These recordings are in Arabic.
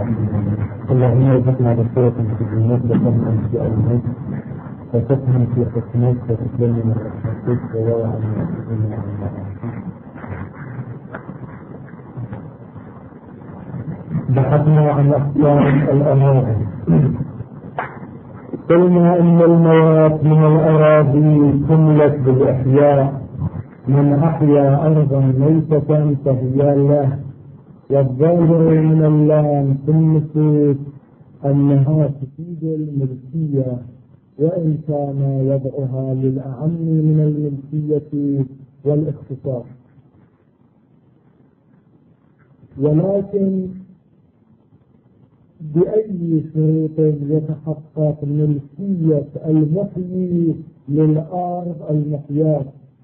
اللهم ارزقنا بصيرة في الدنيا وفهما في علمك وفقها في حكمك وتكلمنا من رحمتك وورعا وعافينا عن معاصيك. بحثنا عن أحكام الأراضي. قلنا إن المواد من الأراضي تملك بالإحياء، من أحيا أرضا ميتة فهي له، والظاهر من اللام في النصوص أنها تفيد الملكية، وإن كان وضعها للأعم من الملكية والاختصاص. ولكن بأي شروط يتحقق ملكية المحيي للأرض المحياة؟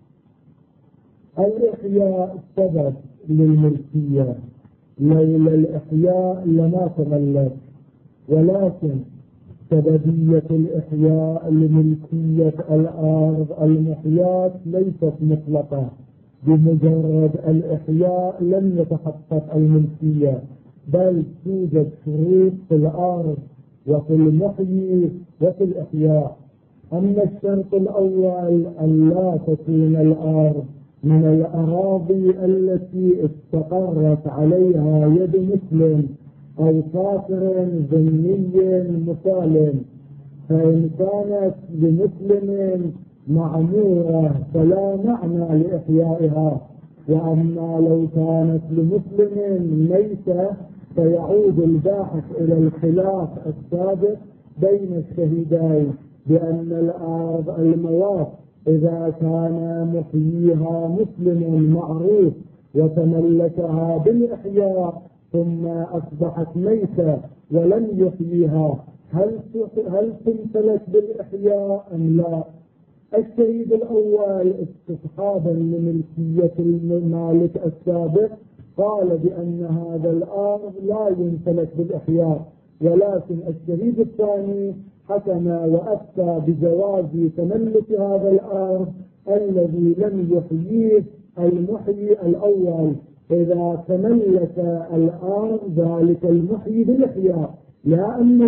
الإحياء سبب للملكية، لولا الإحياء لما تملك، ولكن سببية الإحياء لملكية الأرض المحياة ليست مطلقة. بمجرد الإحياء لم يتحقق الملكية، بل توجد شروط في الأرض وفي المحيي وفي الإحياء. أما الشرط الأول أن لا تكون الأرض من الأراضي التي استقرت عليها يد مسلم أو كافر ذمي مسالم، فإن كانت لمسلم معمورة فلا معنى لإحيائها، وأما لو كانت لمسلم ميتة فيعود الباحث إلى الخلاف السابق بين الشهيدين بأن الأرض المواد إذا كان محييها مسلم معروف وتملكها بالإحياء ثم أصبحت ميتة ولم يحييها، هل تمتلك بالإحياء أم لا؟ الشهيد الأول استصحابا لملكية المالك السابق قال بأن هذا الأرض لا يمتلك بالإحياء، ولكن الشهيد الثاني حكم وأفتى بجواز تملك هذا الأرض الذي لم يحييه المحيي الأول إذا تملك الأرض ذلك المحيي بالإحياء، لا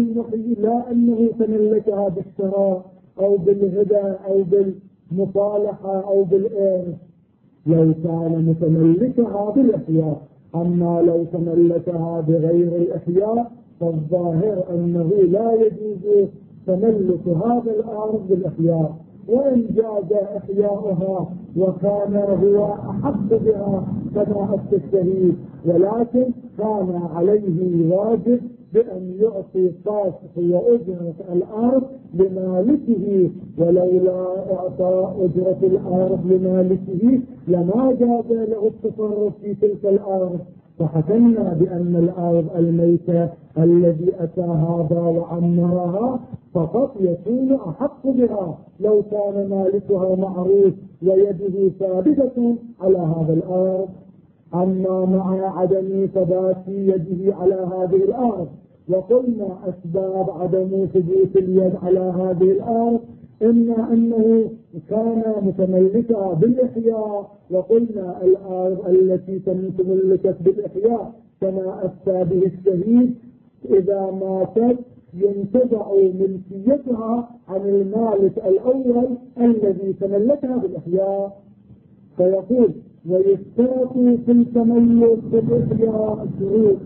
أنه تملكها بالشراء أو بالهدى أو بالمصالحة أو بالإرث، لو كان متملكها بالإحياء. أما لو تملكها بغير الإحياء فالظاهر أنه لا يجوز تملك هذا الأرض بالإحياء، وإن جاز إحياؤها وكان هو أحق بها كما أفتى الشهيد، ولكن كان عليه واجب بأن يعطي قسط وأجرة الأرض لمالكه، ولولا إعطاء أجرة الأرض لمالكه لما جاز له التصرف في تلك الأرض. فحكمنا بأن الأرض الميتة الذي أتى هذا وعمرها فقط يكون أحق بها لو كان مالكها معروف ويده ثابتة على هذا الأرض. أما مع عدم ثبات يده على هذه الأرض، وقلنا أسباب عدم ثبوت اليد على هذه الأرض إما أنه كان متملكها بالإحياء، وقلنا الأرض التي تملكت بالإحياء كما أفتى به الشهيد إذا ماتت ينتزع ملكيتها عن المالك الأول الذي تملكها بالإحياء. فيقول ويشترط في التملك بالإحياء شروط.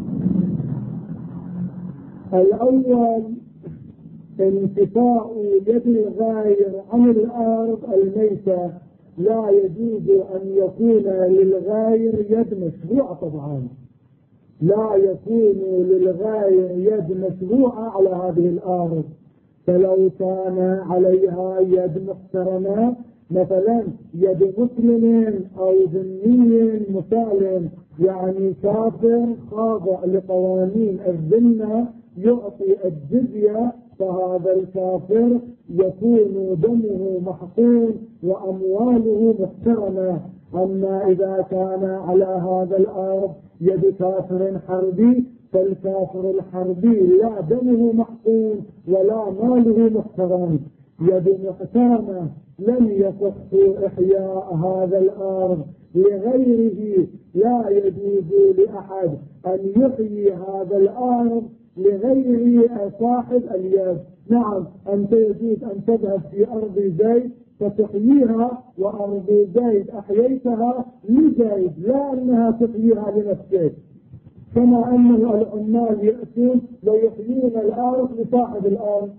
الأول انتفاء يد الغير عن الأرض الميتة، لا يجوز أن يكون للغير يد مشروعة، طبعا لا يكون للغير يد مشروعة على هذه الأرض، فلو كان عليها يد محترمة مثلا يد مسلم أو ذمي مسالم، يعني كافر خاضع لقوانين الذمة يعطي الجزية، فهذا الكافر يكون دمه محقون وأمواله محترمة. أما إذا كان على هذا الأرض يد كافر حربي فالكافر الحربي لا دمه محقون ولا ماله محترم، يد محترمة لم يصح إحياء هذا الأرض لغيره. لا يجوز لأحد أن يحيي هذا الأرض لغير صاحب اليد. نعم أنت يجوز أن تذهب في أرض زيد فتحييها، وأرض زيد أحييتها لزيد لا أنها تحييها لنفسك، كما أن العمال يأتون ويحيون الأرض لصاحب الأرض،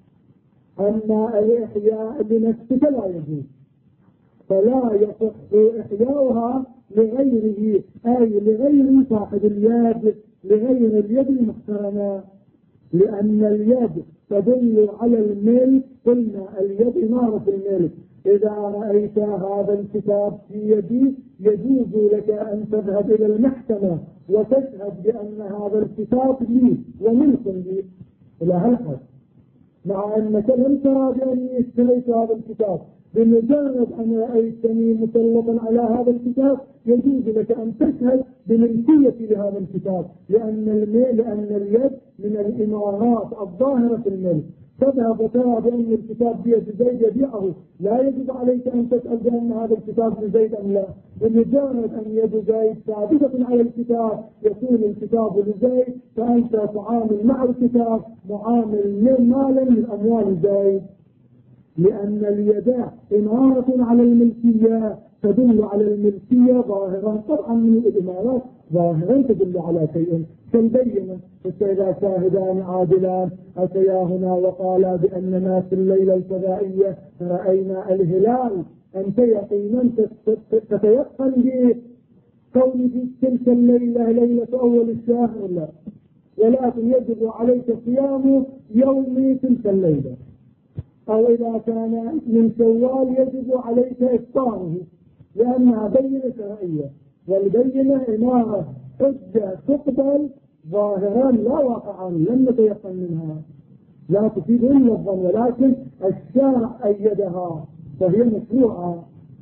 أما الإحياء لنفسك لا يجوز، فلا يصح إحياؤها لغيره، أي لغير صاحب اليد، لغير اليد المحترمة، لأن اليد تدل على الملك. قلنا اليد إمارة الملك. إذا رأيت هذا الكتاب في يدي يجوز لك أن تذهب إلى المحكمة وتشهد بأن هذا الكتاب لي وملك لي إلى هالحد، مع أنك لم ترى بأني اشتريت هذا الكتاب. بمجرد أن رأيتني مسلطا على هذا الكتاب يجوز لك أن تشهد بملكية لهذا الكتاب، لأن اليد من الإمارات الظاهرة في الملك. تذهب وترى بأن الكتاب بيد زيد يبيعه، لا يجب عليك أن تسأل بأن هذا الكتاب لزيد أم لا. بمجرد أن يد زيد ثابتة على الكتاب يكون الكتاب لزيد، فأنت تعامل مع الكتاب معامل مالا من أموال زيد، لأن اليد إمارة على الملكية تدل على الملكية ظاهرا. طبعا من الإمارات ظاهرا تدل على شيء كالبينة. فإذا شاهدان عادلان أتيا هنا وقالا بأننا في الليلة الفضائية رأينا الهلال، أنت يقينا تتيقن بكون في تلك الليلة ليلة أول الشهر، لا، ولكن يجب عليك صيام يوم تلك الليلة، أو إذا كان من شوال يجب عليك إفطاره، لأنها بينة شرعية، والبينة إمارة حجة تقبل ظاهرا لا واقعا، لم نتيقن منها، لا تفيد إلا الظن، ولكن الشرع أيدها فهي مشروعة.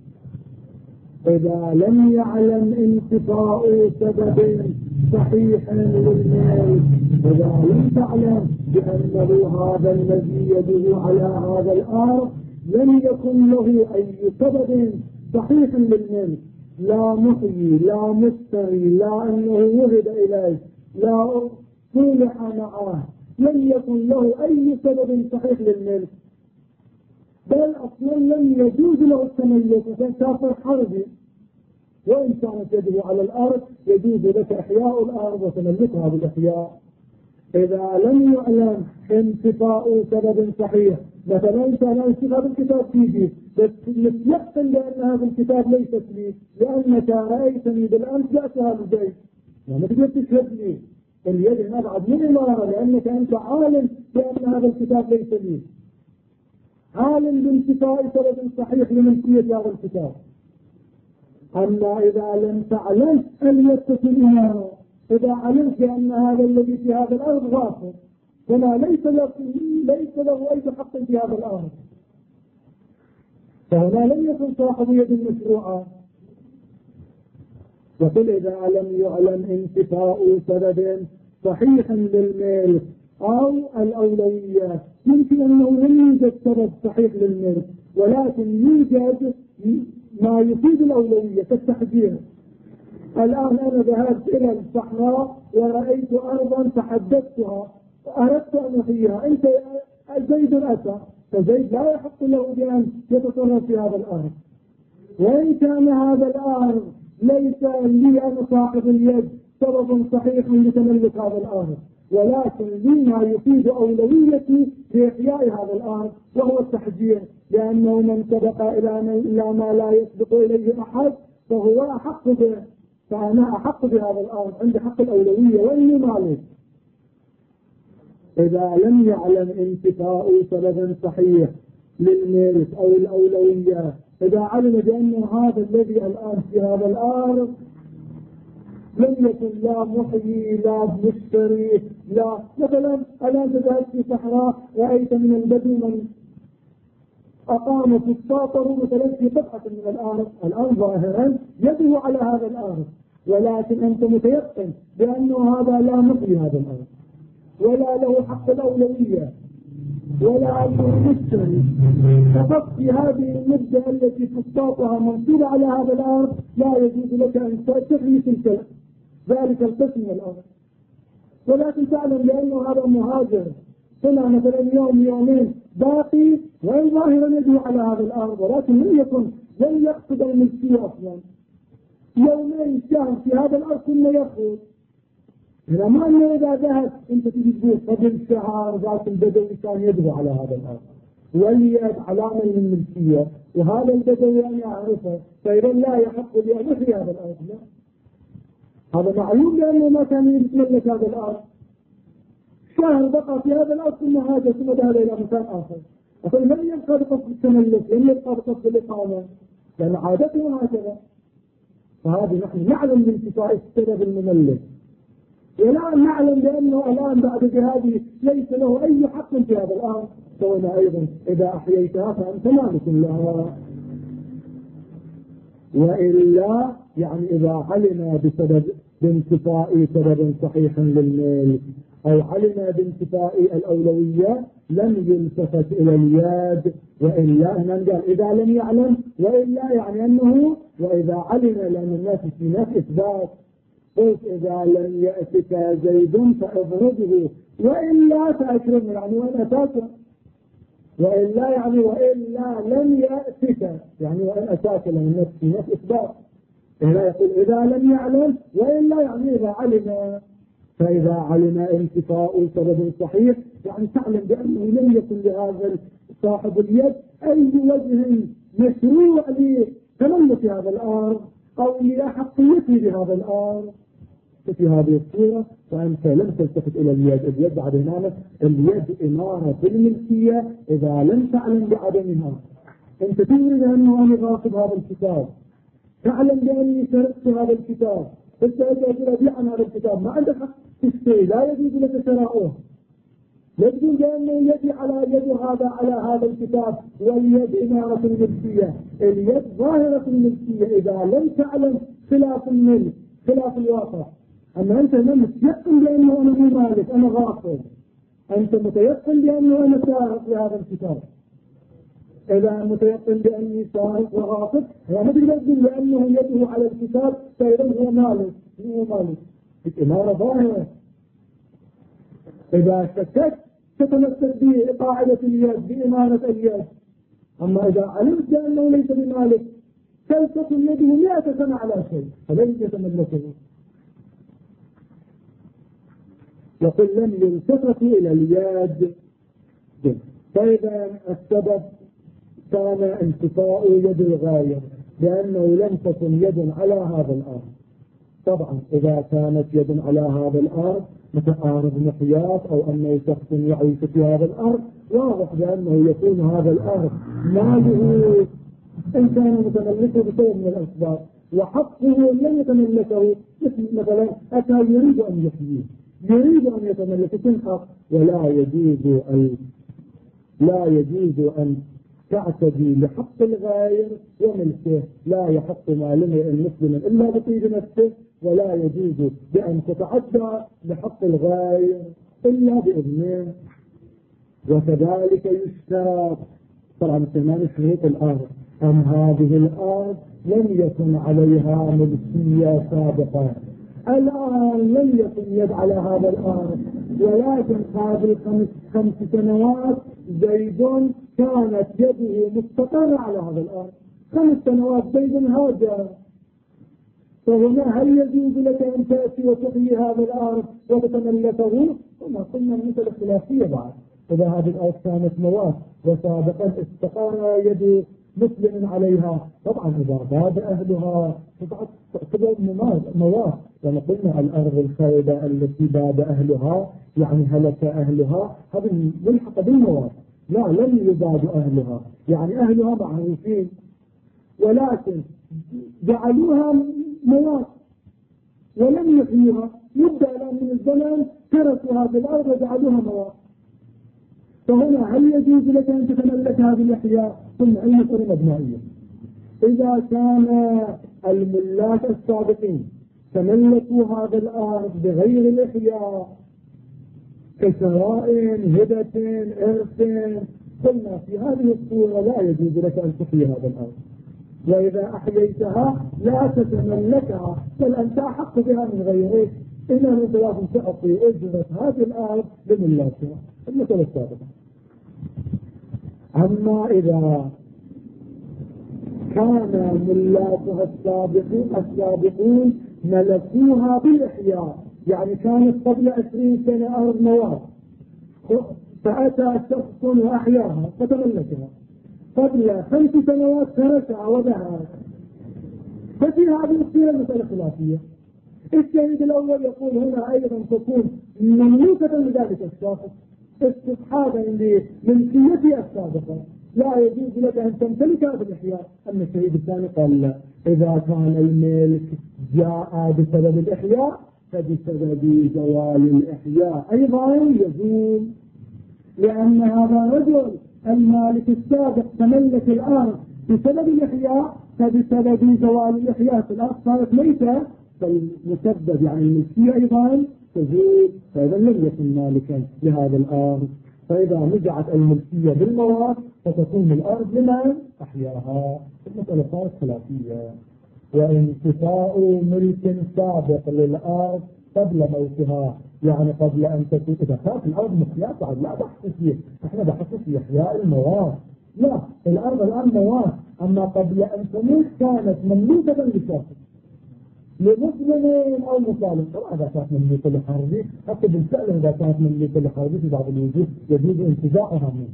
إذا لم يعلم انتفاء سبب صحيح للمال، إذا لم تعلم بأنه هذا الذي يده على هذا الأرض لم يكن له أي سبب صحيح للمال، لا محيي لا مشتري لا أنه وهب إليه لا صلح معه، لم يكن له أي سبب صحيح للمال، بل أصلا لم يجوز له التملك، فكافر حربي. وإن كانت يده على الأرض يجوز لك إحياء الأرض وتملكها بالإحياء. إذا لم يعلم انتفاء سبب صحيح، مثلا أنت لا انتفاء الكتاب فيدي بس يقتل لأن هذا الكتاب ليست لي، لأنك رأيتني بالأمس جاءتها لزيد، يعني تقدر تشهد لي. اليد هنا أبعد من إمارة، لأنك أنت عالم بأن هذا الكتاب ليس لي، عالم بانتفاء سبب صحيح لملكية هذا الكتاب. أما إذا لم تعلم أن يتصل إمارة، إذا علمت بأن هذا الذي في هذا الأرض غاصب فما ليس له أي حق في هذا الأرض، فهنا لم يكن صاحب يد المشروعة. وقل إذا لم يعلم انتفاء سبب صحيح للملك أو الأولوية، يمكن أنه لم يوجد سبب صحيح للملك ولكن يوجد ما يفيد الأولوية كالتحذير. الآن أنا ذهبت إلى الصحراء ورأيت أرضا تحدثتها وأردت أن أحييها، أنت زيد أتى، فزيد لا يحق له بأن يتصرف في هذا الأرض. وإن كان هذا الأرض ليس لي أنا صاحب اليد سبب صحيح لتملك هذا الأرض، ولكن لي ما يفيد أولويتي في إحياء هذا الأرض وهو التحذير، لأنه من سبق إلى ما لا يسبق إليه أحد فهو أحق به، فأنا أحق بهذا الأرض، عندي حق الأولوية وإني مالك. إذا لم يعلم انتفاء سبب صحيح للملك أو الأولوية، إذا علم بأن هذا الذي الآن في هذا الأرض لم يكن لا محيي لا مشتري لا، مثلا الآن تذهب في صحراء رأيت من البدو من أقام فسطاطه مثلا في قطعة من الأرض، الآن ظاهرا يده على هذا الأرض، ولكن أنت متيقن بأنه هذا لا محيي هذا الأرض ولا له حق الأولوية ولا أنه مشتري، فقط في هذه المدة التي فسطاطها منصوبة على هذا الأرض لا يجوز لك أن تحيي تلك ذلك القسم من الأرض. ولكن تعلم بأنه هذا مهاجر هنا مثلا يوم يومين باقي وإن ظاهرا يده على هذا الأرض، ولكن لن يقصد الملكية أصلا. يومين شهر في هذا الأرض ثم يخرج. هنا ما أنه إذا ذهب أنت تجي تقول قبل شهر ذات البدوي كان يده على هذا الأرض واليد علامة من الملكية، وهذا البدوي أنا أعرفه، فإذا لا يحق لي أن أحيي هذا الأرض. لا، هذا معلوم لأنه ما كان يتملك هذا الأرض. شهر بقى في هذا الأرض ثم هاجر ثم ذهب إلى مكان آخر. أقول لم يبقى بقصد التملك، لم يبقى بقصد الإقامة، لأن عادته هكذا. فهذه نحن نعلم بانتفاء السبب المملك، ولا نعلم بأنه الآن بعد جهاده ليس له أي حق في هذا الأرض. فهنا أيضا إذا أحييتها فأنت مالك لها. وإلا يعني إذا علم بانتفاء سبب صحيح للملك أو علم بانتفاء الأولوية لم يلتفت إلى اليد. وإلا هنا قال إذا لم يعلم، وإلا يعني أنه وإذا علم، لأن الناس في ناس إثبات، قلت إذا لم يأتك زيد فأضربه وإلا فأكرمه، يعني وإن أتاك، وإلا يعني وإلا لم يأتك، يعني وإن أتاك، لأن الناس في ناس إثبات. هنا يقول إذا لم يعلم، وإلا يعني إذا علم. فإذا علم انتفاء سبب صحيح يعني تعلم بأنه لم يكن لهذا صاحب اليد أي وجه مشروع لتملك هذا الأرض أو لأحقيته بهذا الأرض. في هذه الصورة فأنت لم تلتفت إلى اليد بعد هنا. اليد إمارة الملكية إذا لم تعلم بعدمها. أنت تريد أنه أنا غاصب هذا الكتاب، تعلم بأني سرقت هذا الكتاب، أنت أجل أبيع عن هذا الكتاب، ما عندك حق تشتري، لا يجوز لك شراؤه. لا تقول بأنه يدي على يد هذا على هذا الكتاب، واليد إمارة الملكية. اليد ظاهرة الملكية إذا لم تعلم خلاف الملك، خلاف الواقع. أما أنت متيقن بأنه أنا مو مالك، أنا غاصب، أنت متيقن بأنه أنا سارق لهذا الكتاب. إذا متيقن بأني سارق وغاصب ما تقدر تقول بأنه يده على الكتاب فإذا هو مالك، هو مالك. الإمارة ظاهرة. إذا شككت تتمسك بقاعدة اليد، بإمارة اليد. أما إذا علمت بأنه ليس بمالك تلتقي يده 100 سنة على شيء فلن يتملكه. يقول لم يلتفت إلى اليد. فإذا السبب كان انتفاء يد الغاية لأنه لم تكن يد على هذا الأرض. طبعا إذا كانت يد على هذا الأرض متعارض محيات أو أنه شخص يعيش في هذا الأرض، واضح بأنه يكون هذا الأرض ماله إن كان متملكه بسبب من الأسباب، وحقه لن يتملكه. مثلا أتى يريد أن يحييه، يريد أن يتملك حق، لا يجوز أن تعتدي لحق الغير وملكه. لا يحق ما لامرئ مسلم إلا بطيب نفسه، ولا يجوز بأن تتعدى لحق الغير إلا بإذنه. وكذلك يشترط طبعا كمان شروط الأرض أن هذه الأرض لم يكن عليها ملكية سابقة. الآن لم يكن يد على هذا الأرض، ولكن قبل 5 سنوات زيد كانت يده مستقرة على هذا الأرض. 5 سنوات زيد هاجر. فهنا هل يجوز لك أن تأتي وتحيي هذا الأرض وتتملكه؟ وما قلنا مثل الخلافية بعد. إذا هذه الأرض كانت مواد وسابقا استقر يد مسلم عليها، طبعا إذا باد أهلها تعتبر مواد. لما قلنا الأرض الخالدة التي باد أهلها يعني هلك أهلها، هذه ملحقة بالمواد. لا، لم يباد أهلها، يعني أهلها معروفين ولكن جعلوها مواد ولم يحيوها. مدة من الزمن تركوا هذه الأرض وجعلوها مواد. فهنا هل يجوز لك أن تتملك هذه الأحياء؟ ثم أي مسألة مبنائية. إذا كان الملاك السابقين تملكوا هذا الأرض بغير الإحياء كشراء، هبة، إرث، قلنا في هذه الصورة لا يجوز لك أن تحيي هذا الأرض. وإذا أحييتها لا تتملكها، بل أنت أحق بها من غيرك. إنها أنت لازم تعطي أجرة هذه الأرض لملاكها. المسألة السابقة. أما إذا كان ملاكها السابقون ملكوها بالإحياء، يعني كانت قبل 20 سنة أرض مواد، فأتى شخص وأحياها فتملكها، قبل 5 سنوات تركها وباعها، ففي هذه الصورة مسألة خلافية. الشهيد الأول يقول هنا أيضا تكون مملوكة لذلك الشخص استصحابا لملكيته السابقة، لا يجوز لك أن تمتلكها بالإحياء. أما الشهيد الثاني قال لا، إذا كان الملك جاء بسبب الإحياء فبسبب زوال الإحياء أيضا يزول، لأن هذا الرجل المالك السابق تملك الأرض بسبب الإحياء، فبسبب زوال الإحياء في الأرض صارت ميتة، فالمسبب يعني الملكية أيضا تزول، فإذا لم يكن مالكا لهذا الأرض. فإذا نزعت الملكية بالمواد فتكون الأرض لمن أحياها. المسألة صارت خلافية. وانتفاء ملك سابق للأرض قبل موتها، يعني قبل أن تكون، إذا كانت الأرض محياة بعد لا بحث فيه، احنا بحث في إحياء المواد، لا الأرض الآن مواد، أما قبل أن تموت كانت مملوكة لشخص، لمسلم أو مسالم. طبعا إذا كانت مملوكة لحربي، حتى بالفعل إذا كانت مملوكة لحربي في بعض الوجوه يجوز انتزاعها منه.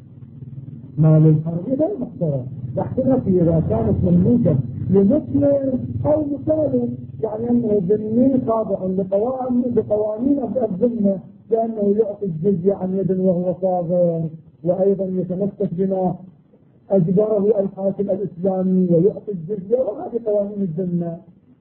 مال الحربي غير محترم، باختلاف إذا كانت مملوكة لمسلم أو مسالم، يعني أنه ذمي خاضع بقوانين الذمة، لأنه يعطي الجزية عن يد وهو صاغر، وأيضا يتمسك بما أجبره الحاكم الإسلامي ويعطي الجزية، وهذه قوانين الذمة.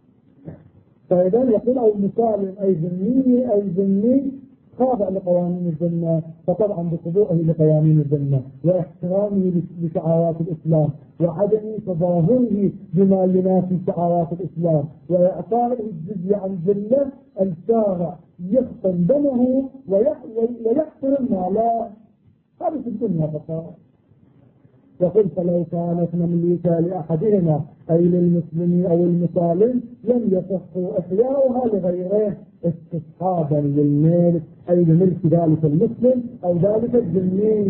فإذا يقول أو مسالم أي ذمي خاضع لقوانين الذمة، فطبعا بخضوعه لقوانين الذمة واحترامه لشعارات الإسلام وعدم تظاهره بما ينافي شعارات الإسلام وإعطائه الجزية عن ذمة، الشارع يخصم دمه ويحترم ماله. هذا في الدنيا فقط. يقول فلو كانت مملوكة لأحدهما أي للمسلم أو المسالم لم يصح إحياؤها لغيره استصحابا للملك أي لملك ذلك المسلم أو ذلك الذمي.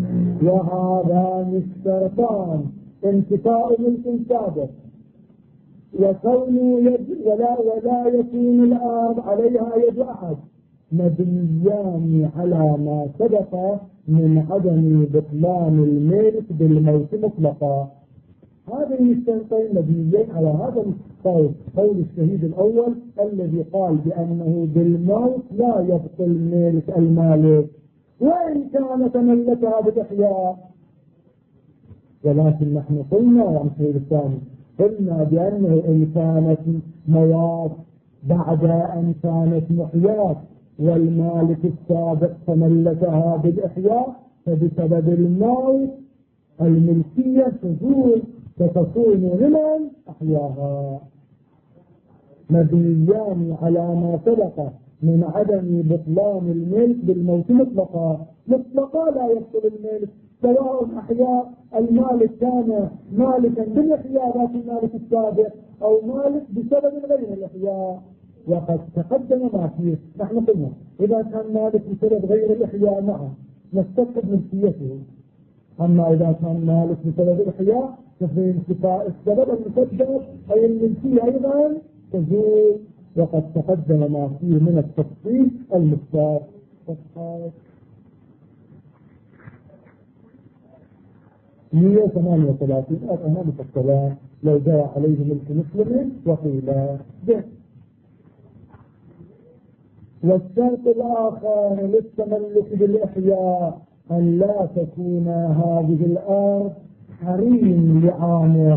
وهذان الشرطان انتفاء ملك سابق وكون ولا يكون الأرض عليها يد أحد مبنيان على ما سبق من عدم بطلان الملك بالموت مطلقا. هذه الشرطين مبنيين على هذا القول، قول الشهيد الأول الذي قال بأنه بالموت لا يبطل ملك المالك وإن كان تملكها بالإحياء. ولكن نحن قلنا عن الشهيد الثاني قلنا بأنه إن كانت مواد بعد أن كانت محياة والمالك السابق تملكها بالإحياء، فبسبب الموت الملكية تزول فتكون لمن أحياها. مبنيان على ما سبق من عدم بطلان الملك بالموت مطلقا. مطلقا لا يبطل الملك، سواء أحياء المالك كان مالكا بالإحياء ذات المالك السابق أو مالك بسبب غير الإحياء. وقد تقدم ما فيه. نحن قلنا إذا كان مالك بسبب غير الإحياء معه نستفقد ملكيته، أما إذا كان مالك بسبب الإحياء ففي انتفاء السبب المسبب أي الملكية أيضا تزول. وقد تقدم ما فيه من التفصيل المختار. 138 أنا مفصلات لو جاء عليه ملك مسلم وقيل به. والشرط الآخر للتملك بالإحياء أن لا تكون هذه الأرض حريم لعامر.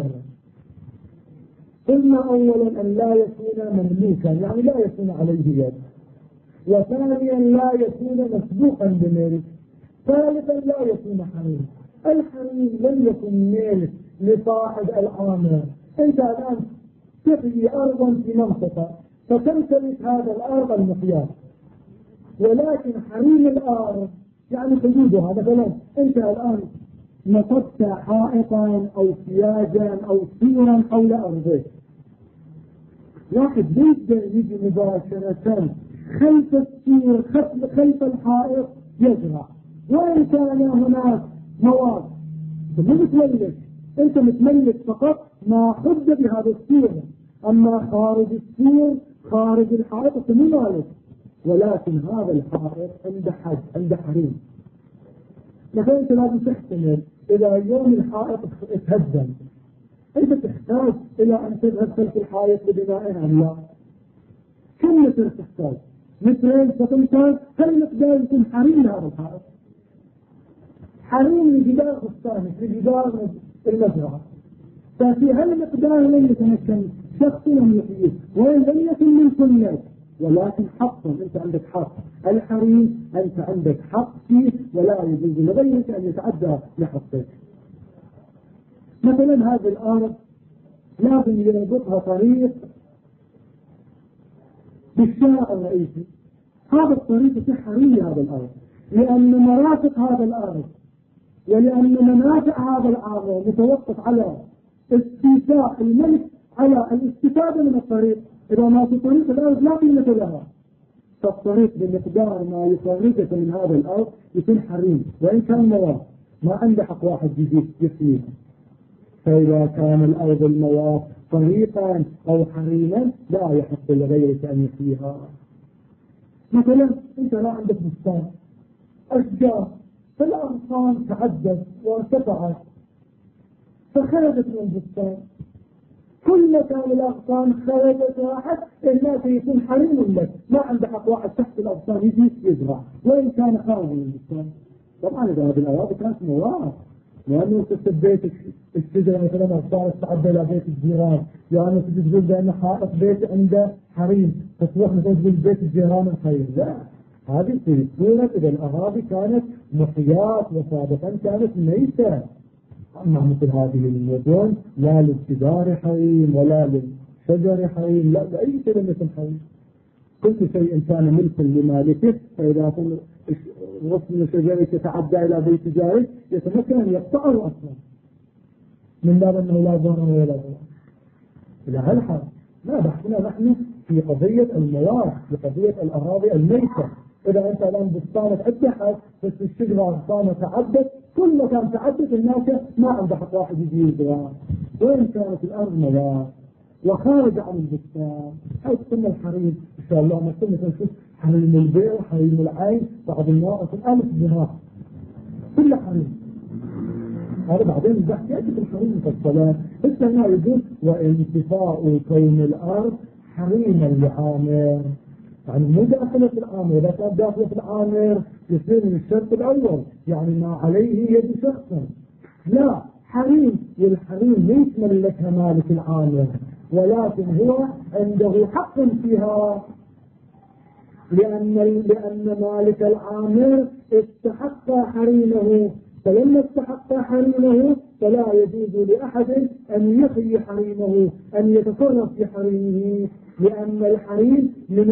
قلنا أولا أن لا يكون مملوكا يعني لا يكون عليه يد، وثانيا لا يكون مسبوقا بملك، ثالثا لا يكون حريم. الحريم لم يكن ملك لصاحب العامر. أنت الآن تحيي أرضا في منطقة فتمتلك هذا الأرض المحياة، ولكن حريم الأرض يعني حدودها. مثلا أنت الآن نصبت حائطا أو سياجا أو سورا حول أرضك، واحد بيقدر يجي مباشرة خلف السور خلف الحائط يزرع، وإن كان هناك مواد. أنت مو متملك، أنت متملك فقط ما حد بهذا السور، أما خارج السور خارج الحائط أنت مو مالك. ولكن هذا الحائط عنده حد، عنده حريم. مثلا أنت لازم تحتمل إذا يوم الحائط اتهدم، أنت تحتاج إلى أن تذهب خلف الحائط لبنائه أم لا؟ كم متر تحتاج؟ مترين ستمتاز؟ هل مقدار يكون حريم لهذا الحائط؟ حريم لجدار بستانك، لجدار المزرعة. ففي هالمقدار لن يتمكن شخص لم يحييه، وإن لم يكن من سنة، ولكن حقا أنت عندك حق. الحريم أنت عندك حق فيه، ولا يجوز لغيرك أن يتعدى لحقك. مثلا هذه الأرض لازم يربطها طريق بالشارع الرئيسي، هذا الطريق في حريم هذا الأرض، لأن مرافق هذا الأرض ولأن منافع هذا الأرض متوقف على استيفاء الملك على الاستفادة من الطريق. إذا ما في طريق الأرض لا قيمة لها، فالطريق بمقدار ما يخرجك من هذا الأرض يكون حريم، وإن كان مواد ما عنده حق واحد يجي يحييه. فإذا كان الأرض المواد طريقا أو حريما لا يحق لغيرك أن يحييها. مثلا أنت لا عندك بستان أشجار، فالأغصان تعدت وارتفعت فخرجت من البستان، كل كان الأغصان خرجت واحد الناس يكون حريم لك، ما عنده حق واحد تحت الأغصان يجي يزرع وإن كان خارج من البستان. طبعا إذا هذه الأراضي كانت مواد، لأنه تسد بيتك الشجرة مثلا أغصان تعدى إلى بيت الجيران، يعني تجي تقول بأن حائط بيت عنده حريم فتروح مثلا تقول بيت الجيران الخير، لا، هذه في صورة إذا الأراضي كانت محيات وسابقا كانت ميتة. أما مثل هذه المدن لا للشجار حريم ولا للشجر حريم، لا لأي شيء لم يكن حريم. كل شيء كان ملكا لمالكه، فإذا غصن شجرك يتعدى إلى بيت جارك يتمكن أن يقطعه أصلا من باب أنه لا ضرر ولا ضرر. إلى هالحال ما بحثنا نحن في قضية المواد، في قضية الأراضي الميتة. إذا أنت الآن بستانك اتحد بس الشجرة أغصانها تعدت، كل ما كان تعدت الناس ما عنده حق واحد يجي يزرع، وإن كانت الأرض مواد وخارج عن البستان حيث كنا الحريم إن شاء الله ما كنا نشوف حريم البيع حريم العين بعض الناس الألف جناح كل حريم. هذا بعدين البحث يأتي في الحريم في الصلاة السماء يقول وانتفاء كون الأرض حريما لعامر، يعني مو داخلة في العامر، إذا كان داخلة في العامر يصير من الشرط الأول يعني ما عليه يد شخصا، لا حريم، والحريم ليس ملكها مالك العامر ولكن هو عنده حق فيها، لأن مالك العامر استحق حريمه، فلما استحق حريمه فلا يجوز لأحد أن يحيي حريمه أن يتصرف في حريمه، لأن الحريم من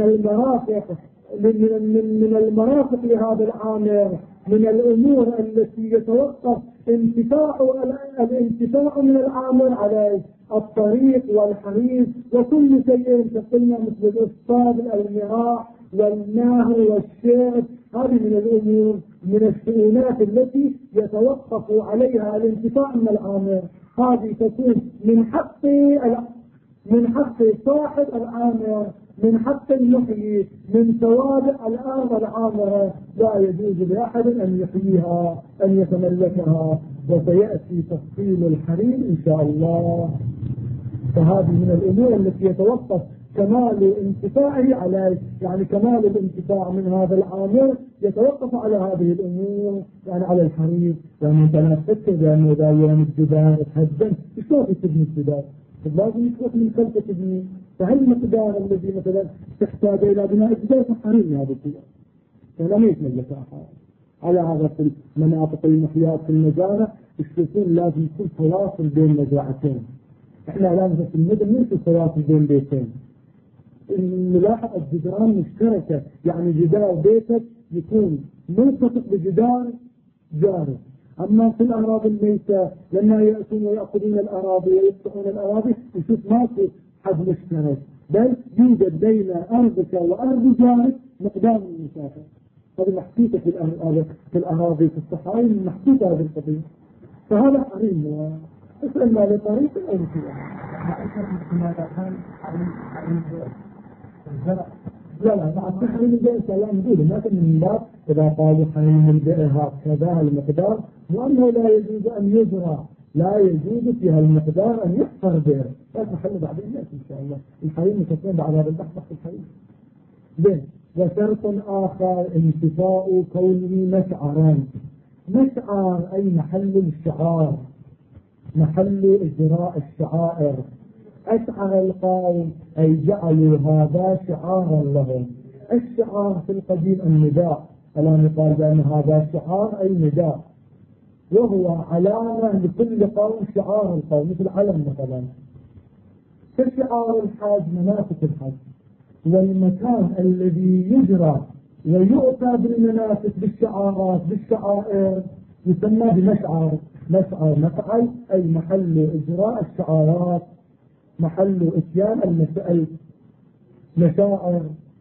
المرافق لهذا العامر، من الأمور التي يتوقف الانتفاع من العامر عليه، الطريق والحريم وكل شيء تقلنا مثل الإصطاد المراح والنهر والشرب، هذه من الأمور من الشؤونات التي يتوقف عليها الانتفاع من العامر، هذه تكون من حق صاحب العامر، من حق المحيي، من توابع الأرض العامرة، لا يجوز لأحد أن يحييها أن يتملكها، وسيأتي تفصيل الحريم إن شاء الله. فهذه من الأمور التي يتوقف كمال انتفاعه عليه، يعني كمال الانتفاع من هذا العامر يتوقف على هذه الأمور، يعني على الحريم. يعني أنت لا تفكر بأنه إذا يوم الجدار تهدم شلون تبني الجدار؟ لازم يكون من خلفه تبني، فهل المقدار الذي مثلا تحتاج إلى بناء الجدار حريم هذا الجدار، فلا يتملك أحد. على هذا في المناطق المحيات في المزارع الشيطان لازم يكون تواصل بين مزرعتين. احنا الآن في المدن ننسى تواصل بين بيتين، نلاحظ الجدران مشتركة، يعني جدار بيتك يكون ملتصق بجدار جارك. أما في الأراضي الميتة لما يأتون ويأخذون الأراضي ويفتحون الأراضي يشوف ما في حد مشترك، بل يوجد بين أرضك وأرض جارك مقدار من المسافة. هذه محسوسة في الأراضي في الصحراء، محسوسة هذه القضية. فهذا حريم. اسأل ما لطريق الأنفية. ماذا كان حريم الزرع؟ لا مع تحريم البيع سلام نقول لكن من باب إذا قالوا حريم البيع هكذا المقدار، وأنه لا يجوز أن يزرع، لا يجوز في هالمقدار أن يحفر بيع. لا تحل بعدين إن شاء الله الحريم مكتبين بعد هذا البحث الحريم. بين وشرط آخر انتفاء كونه مشعرا. مشعر أي محل الشعار، محل إجراء الشعائر. أشعر القوم أي جعلوا هذا شعارا لهم. الشعار في القديم النداء، الآن يقال بأن هذا شعار أي نداء، وهو علامة لكل قوم شعار القوم، مثل علم مثلا. فشعار الحج مناسك الحج، والمكان الذي يجرى ويؤتى بالمناسك بالشعارات بالشعائر يسمى بمشعر. مشعر مفعل أي محل إجراء الشعارات، محل إتيان المشاعر.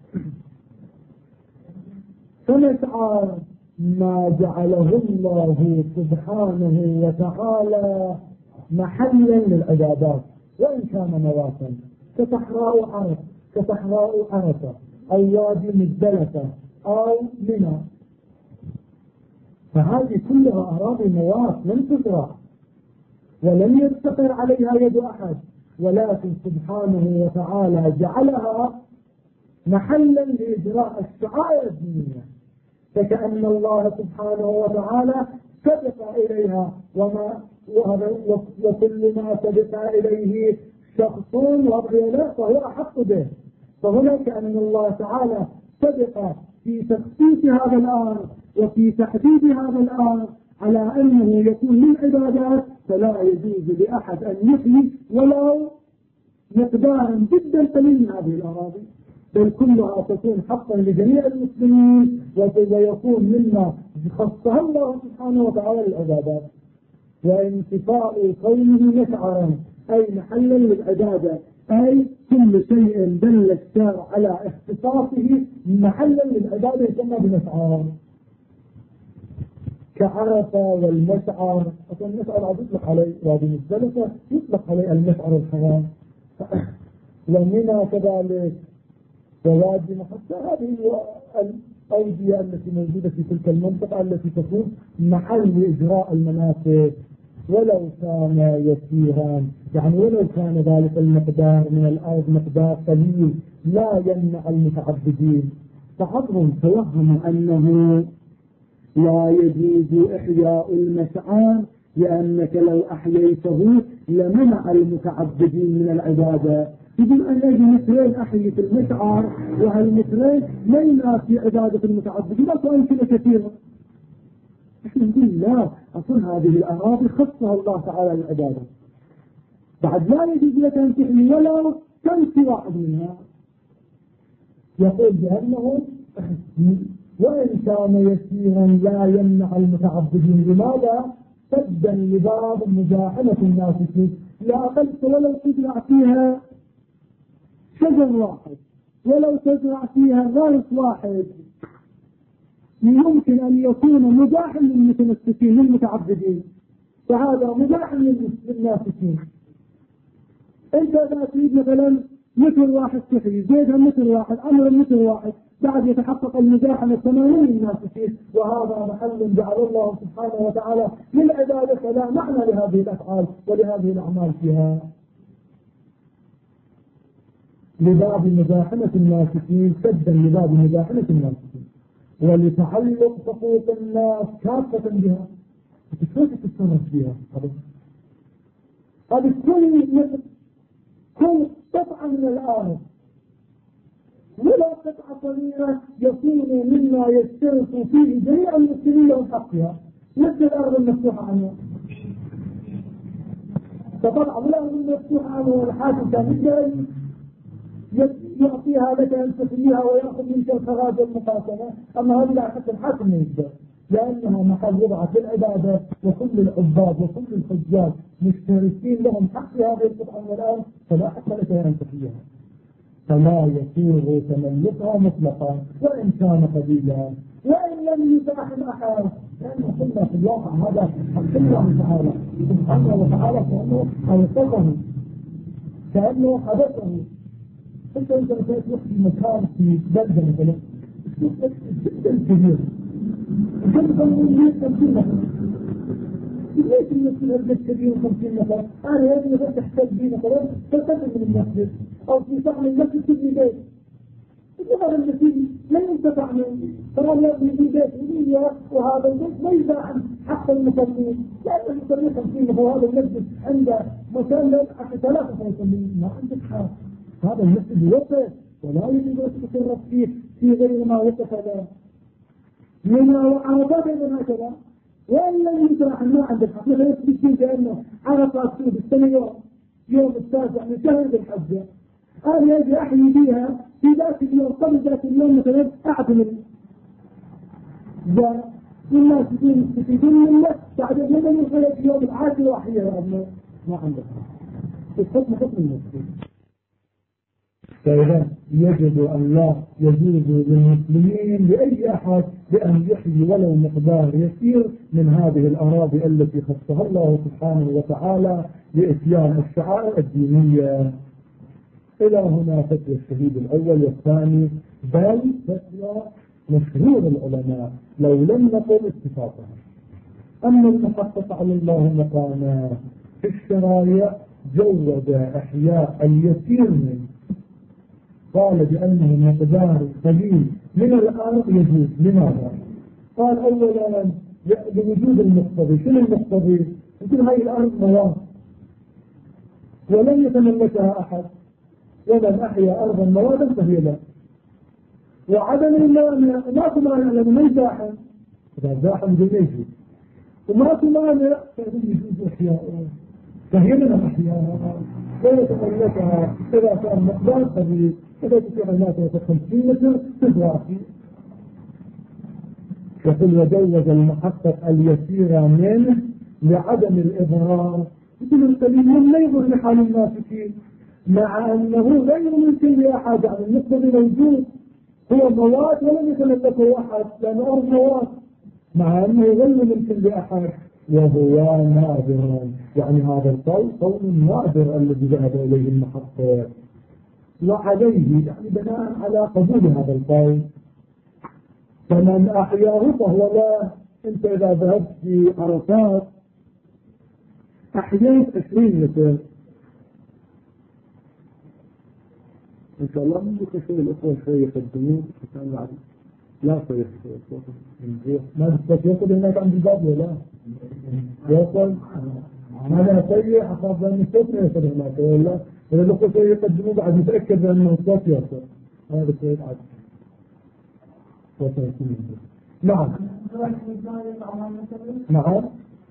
فمشعر ما جعله الله سبحانه وتعالى محلا للعبادات وإن كان مواطن، كصحراء عرفة أو وادي مزدلفة أو منى، فهذه كلها أراضي موات لم تزرع ولم يستقر عليها يد أحد، ولكن سبحانه وتعالى جعلها محلا لإجراء الشعائر الدينية، فكأن الله سبحانه وتعالى سبق إليها وكل ما سبق إليه شخص وضعه فهو أحق به. فهنا كأن الله تعالى سبق في تخصيص هذا الأمر وفي تحديد هذا الأمر على أنه يكون للعبادات، فلا يجوز لأحد أن يحيي ولو مقدارا جدا قليل من هذه الأراضي، بل كلها تكون حقا لجميع المسلمين ويكون مما خصها الله سبحانه وتعالى للعبادات. وانتفاء كونه مشعرا أي محلا للعبادة، أي كل شيء دل الشارع على اختصاصه محلا للعبادة يسمى بمشعر. كعرفة والمشعر، أصلا المشعر عاد يطلق عليه وادي مزدلفة يطلق عليه المشعر الحرام، ومنى كذلك ووادي محسن. هذه الأودية التي موجودة في تلك المنطقة التي تكون محل إجراء المناسك ولو كان يسيرا، يعني ولو كان ذلك المقدار من الأرض مقدار قليل لا يمنع المتعبدين. فعضهم توهم أنه لا يجوز إحياء المشعر لأنك لو أحييته لمنع المتعبدين من العبادة. يقول أن أجي مترين أحيي في المشعر وهالمترين ما ينافي عبادة المتعبدين، لا أمثلة كثيرة. احنا نقول لا، أصلا هذه الأراضي خصها الله تعالى للعبادة، بعد لا يجوز لك أن تحيي ولو تمشي واحد منها. يقول بأنه وإن كان يسيرا لا يمنع المتعبدين. لماذا؟ سدا لباب مزاحمة الناس فيه. لا أقلت ولو تزرع فيها شجر واحد، ولو تزرع فيها غرس واحد، يمكن أن يكون مزاحم للمتمسكين للمتعبدين، فهذا مزاحم للناسكين. انت اذا تريد مثلا متر واحد تحيي، زيدها متر واحد، عمر متر واحد، بعد يتحقق المزاحمة الثمانين للناسكين، وهذا محل جعل الله سبحانه وتعالى للعبادة، فلا معنى لهذه الأفعال ولهذه الأعمال فيها. لباب مزاحمة الناسكين، سدا لباب مزاحمة الناسكين، ولتعلق حقوق الناس كافة بها. كيف تتصرف بها؟ هذه كل قطعة من الأرض ولا قطعة صغيرة يكون مما يشترط فيه جميع المسلمين لهم حقها، مثل الأرض المفتوحة عنها. فطبعا الأرض المفتوحة عنها الحاكم كان يعطيها لك أن تخليها ويأخذ منك الخراج والمقاسمة، أما هذه لا حتى الحاكم ما يقدر، لأنها محل وضعت للعبادة، وكل العباد وكل الحجاج مشتركين لهم حق هذه القطعة من الأرض، فلا حق لك أن تخليها. فلا يسوغ تملكها مطلقا وإن كان قليلا، وإن لم يتاح أحد، لأنه قلنا في الواقع هذا حق الله تعالى سبحانه وتعالى كأنه أوقفه، كأنه حدثه. أنت بتروح في مكان في بلدة مثلا جدا كبير، جدا كبير 50 نفر، ليش المسجد هذا كبير 50 نفر؟ أنا يا ابني بس تحتاج بي مثلا تقدم من المسجد أو في صحن المسجد تبني بيت، هذا الذي لا ينتفع منه، فهذا يبني بيت وليه وهذا البيت ما يباع حق المصلين، لأن المصلين 50 نفر وهذا المسجد عنده مكان لا حتى 3 مصلين، ما عندك حق. هذا المسجد وقف ولا يجب أن تتصرف فيه في غير ما وقف له من عرفات أيضا هكذا. وإن لم يترح ما عند الحقيقة يثبت كأنه عرفات سود السنة يوم التاسع من شهر ذي الحجة، أنا يجي أحيي فيها في ذات اليوم قبل ذات اليوم مثلا أعتمر والناس يستفيدون منه بعد اليوم يخلق يوم العاشر وأحييها ما عندك الحكم حكم المسجد. فإذا يجب أن لا يجوز للمسلمين لأي أحد بأن يحيي ولو مقدار يسير من هذه الأراضي التي خصها الله سبحانه وتعالى لإتيان الشعائر الدينية. إلى هنا فتوى الشهيد الأول والثاني، بل فتوى مشهور العلماء لو لم نقل اتفاقها. أما المحقق على الله مقامه في الشرائع جود إحياء اليسير منه، قال بأنه مقدار قليل من الأرض يجوز. لماذا؟ قال أولا لوجود المقتضي. شنو المقتضي؟ يقول هاي الأرض مواد ولم يتملكها أحد، ومن أحيا أرضا موادا فهي لا، وعدم المانع ماكو مانع لأنه ما يزاحم، إذا زاحم بدون يجوز، وماكو مانع فهي يجوز إحياء، فهي من الأحياء لا يتملكها إذا كان مقدار قليل. إذا تكون الناس 50 متر تزرعي. يقول وجوز المحقق اليسير منه لعدم الإضرار، مثل القليل من لا يضر لحال الناس فيه، مع أنه غير ممكن لأحد، يعني المقتضي موجود هو مواد ولم يتملكه أحد لأنه أرض مواد، مع أنه غير ممكن لأحد وهو نادر. يعني هذا القول قول نادر الذي ذهب إليه المحقق، وعليه يعني بناء على قبول هذا القول فمن أحياه فهو لا. أنت إذا ذهبت في عرفات أحييت 20 متر إن شاء الله من يكشف الأخوة شوي يقدمون عشان يعني لا صيح ما يوصل هناك عند الباب ولا يوصل أنا صيح أخاف أن الصوت ما يوصل هناك ولا إذا الأخوة شوي يقدمون بعد متأكد أنه الصوت يوصل. هذا شيء عادي. نعم نعم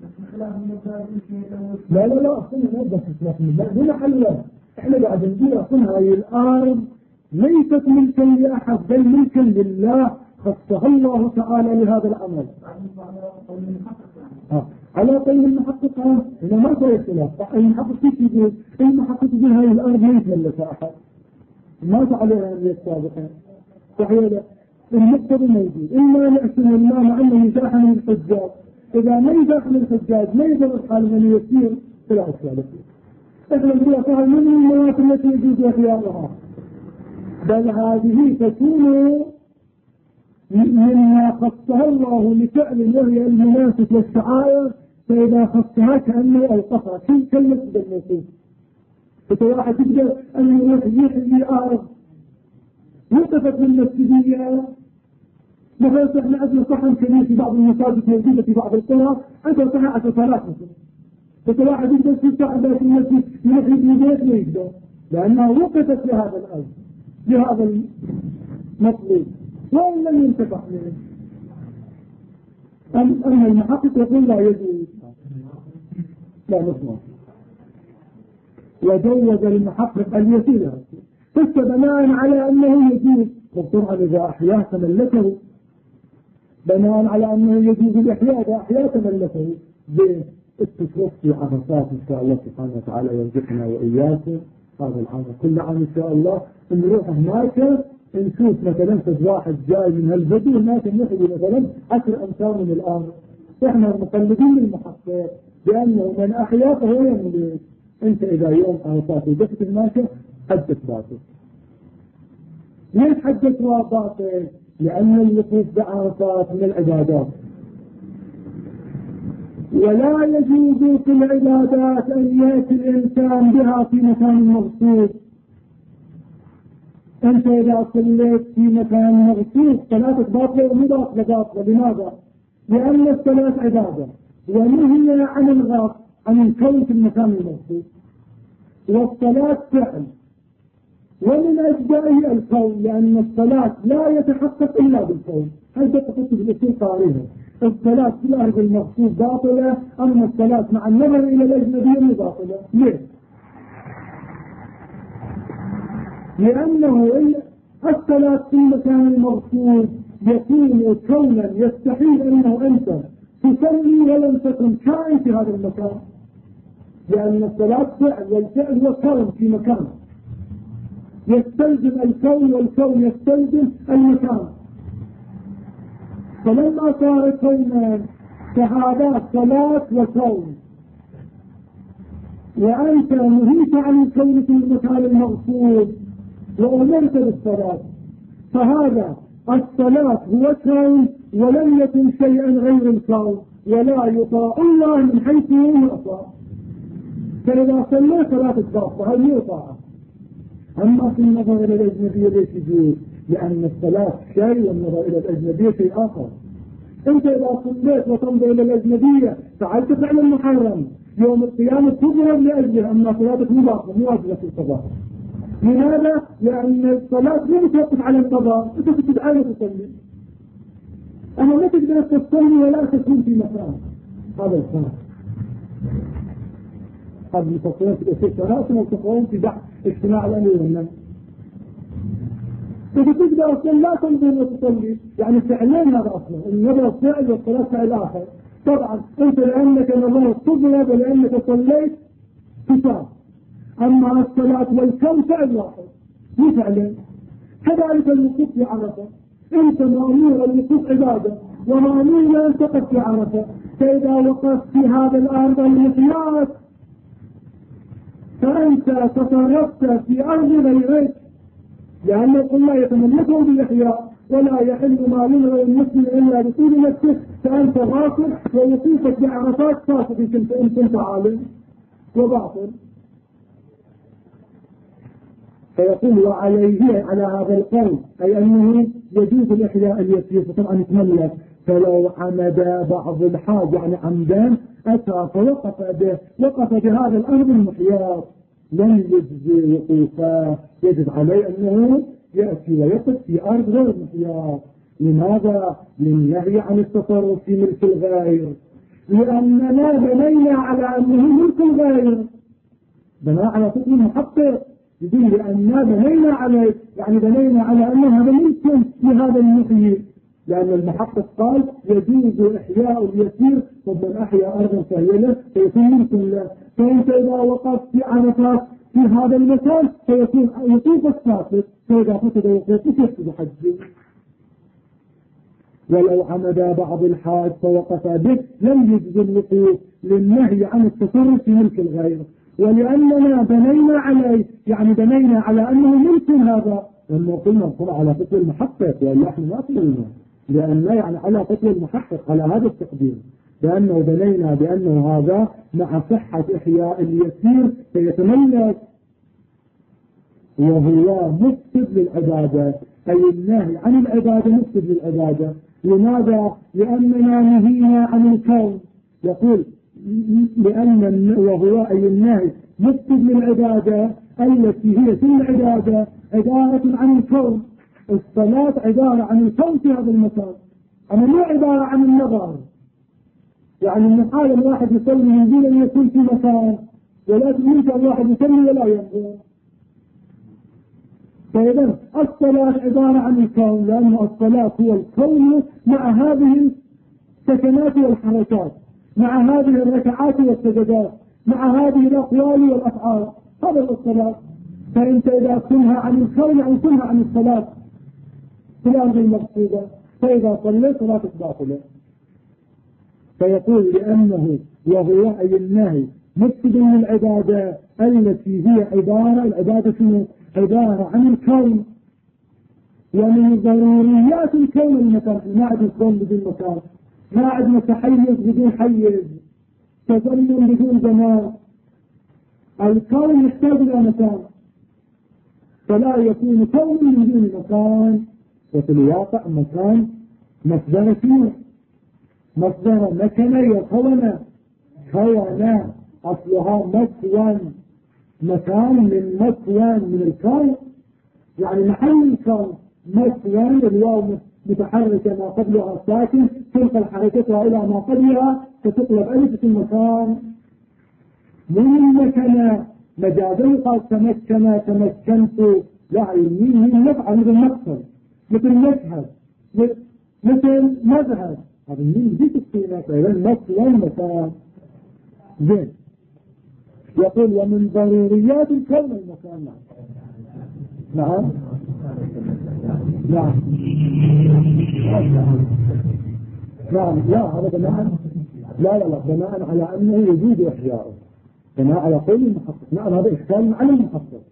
لا لا لا أصلا نبدأ في خلاف الميزان هنا حلوة. احنا بعد نقول أصلا هاي الأرض ليست ملكا لأحد بل ملكا لله، خصها الله تعالى لهذا العمل على قول المحقق. هنا ما صار خلاف. المحقق يقول يقول هاي الأرض ما يتملكها أحد، ما فعلها السابقين صحيح. المقتضى موجود إما لأسن الله مع أنه يزاحم الحجاج، إذا ما يزاحم الحجاج ما يقدر الحال من يسير فلا أشياء لك. إحنا نقول فهل من المواد التي يجوز اختيارها، بل هذه تكون مما خصها الله لفعل وهي المناسك والشعائر، فإذا خصها كأنه أوقفها كل كلمة بالنصوص. فواحد يقدر أن يحيي أرض وقفت من المسجدية مثلا. احنا عندنا صحن كبير في بعض المساجد موجودة في بعض القرى عندنا صحن 10,000 مثلا، فواحد يقدر في صحن في المسجد يحيي بيت ما يقدر لأنها وقفت لهذا الأرض لهذا المطلوب وإن لم ينتفع منه. أما المحقق يقول لا يجوز، لا نسمع. وجوز المحقق اليسير بناء على أنه يجوز، طبعا إذا أحياه تملكه بناء على أنه يجوز الإحياء، إذا أحياه تملكه بالتشرف في عرفات إن شاء الله سبحانه وتعالى يرزقنا وإياكم هذا العام كل عام إن شاء الله نروح هناك نشوف مثلا في واحد جاي من هالبدو هناك نحن مثلا 10 أمتار من الأرض. إحنا مقلدين للمحقق بأنه من أحيا فهو يملك. أنت إذا يوم عرفات ودفت هناك حدث باطل. ليش حدث باطل؟ لأن الوقوف بعرفات من العبادات، ولا يجوز في العبادات أن يأتي الإنسان بها في مكان مغصوب. أنت إذا صليت في مكان مغصوب صلاتك باطلة ومضاطلة باطلة. لماذا؟ لأن الصلاة عبادة ونهي عن الغاص عن الكون في المكان المغصوب، والصلاة فعل ومن أجزائه الكون، لأن الصلاة لا يتحقق إلا بالكون. هل تتحقق بالأصول قارئها؟ الصلاة في الأرض المغصوب باطلة، أما الصلاة مع النظر إلى الأجنبية باطلة. ليه؟ لأنه الصلاة في المكان المغصوب يكون كونا يستحيل أنه أنت تصلي ولم تكن كائن في هذا المكان، لأن الصلاة فعل والفعل وكون في مكان يستلزم الكون والكون يستلزم المكان. فلما صار كونا فهذا صلاة وكون، وأنت نهيت عن الكون في المكان المغصوب وأمرت بالصلاة، فهذا الصلاة هو كون ولم يكن شيئا غير الكون، ولا يطاع الله من حيث يطاع. فإذا صلى صلاة الضابطة هل يطاع؟ أما في النظر إلى الأجنبية ليش يجوز؟ لأن الصلاة شيء والنظر إلى الأجنبية شيء آخر. أنت إذا صليت وتنظر إلى الأجنبية فعلت فعلا محرم، يوم القيامة تضرب لأجله، أما صلاتك مباطلة مو واجبة في الصلاة. لماذا؟ لأن الصلاة لا توقف على القضاء، أنت تدعي تصلي، أما ما تقدر تصلي ولا تكون في مكان. هذا الفرق. هذا المفصلين في الأسئلة تناسل والتقوين في بحث اجتماع الأمر والنهي. إذا تقدر أصلا لا تنظر وتصلي، يعني فعلين هذا أصلا، النظر فعل والصلاة فعل آخر. طبعا أنت لأنك نظرت تضرب ولأنك صليت كتاب، أما الصلاة والكون فعل واحد مو فعلين. كذلك الوقوف في عرفة، أنت مأمور الوقوف عبادة ومأمور أن تقف في عرفة، فإذا وقفت في هذا الأرض المحيات فأنت تصرفت في أرض غيرك، لأن الله يتملكه بالإحياء ولا يحل مال غير المسلم إلا بطول نفسه، فأنت غافل ووقوفك بعرفات فاسد إن كنت عالم وباطل. فيقول وعليه على هذا القول أي أنه يجوز الإحياء اليسير طبعا يتملك. فلو عمد بعض الحاج يعني عمدان أتى فوقف به وقف بهذا الأرض المحياط لم يجزي وقوفه، يجب عليه أنه يأتي ويقف في أرض غير محياط. لماذا؟ للنهي عن التصرف في ملك الغير، لأننا بنينا على أنه ملك الغير، بناء على فكر محقق يقول لأننا بنينا عليه، يعني بنينا على أنه هذا ملك لهذا المحيي، لأن المحقق قال يجوز إحياء اليسير ومن أحيا أرضا فهي له فيكون ملك له. فأنت إذا وقفت في عرفات في هذا المكان فيكون وقوفك فاسد، فإذا فسد وقوفك يفسد حجه. ولو عمد بعض الحاج فوقف به لم يجز الوقوف للنهي عن التصرف في ملك الغير، ولأننا بنينا عليه يعني بنينا على أنه ملك هذا، لأنه قلنا نقول على فكر المحقق وإلا احنا ما قلنا، لأننا يعني على فكر المحقق على هذا التقدير، لأنه بنينا بأنه هذا مع صحة إحياء اليسير فيتملك وهو مفسد للعبادة، أي النهي عن العبادة مفسد للعبادة. لماذا؟ لأننا نهينا عن الكون، يقول لأن وهو أي النهي مفسد للعبادة التي هي في العبادة عبارة عن الكون. الصلاة عبارة عن الكون في هذا المكان، أما مو عبارة عن النظر. يعني من حال الواحد يصلي يقول أن يكون في مكان، ولكن يمكن الواحد يصلي ولا ينظر. فإذا الصلاة عبارة عن الكون، لأن الصلاة هو الكون مع هذه السكنات والحركات، مع هذه الركعات والسجدات، مع هذه الأقوال والأفعال، هذا الصلاة. فأنت إذا كنها عن الكون يعني كنها عن الصلاة في الأرض المقصودة، فإذا صليت صلاتك باطلة. فيقول لأنه وهو أي النهي مفسد للعبادة التي هي العبادة عبارة عن الكون، ومن ضروريات الكون المكان. ما عندنا كون بدون مكان، ما عندنا تحيز بدون حيز، تزمن بدون زمان. الكون يحتاج إلى مكان، فلا يكون كون من دون مكان. وفي الواقع مكان مصدر فيه، مصدر مكنة يكون كون، أصلها مكون، مكان من مكون من الكون يعني محل الكون. مكون الواو متحركة ما قبلها ساكن تنقل حركتها إلى ما قبلها فتقلب ألف في المكان. من المكنة مجازا قال تمكن تمكنت، لا من نفعل مثل مقصد مثل مشهد مثل مذهب، هذا من ذي تكتينات أيضا مكون مكان. زين يقول ومن ضروريات الكون المكان. نعم نعم نعم لا هذا بناء لا بناء على أنه يجوز إحياؤه، بناء على قول المحقق. نعم هذا إشكال على المحقق.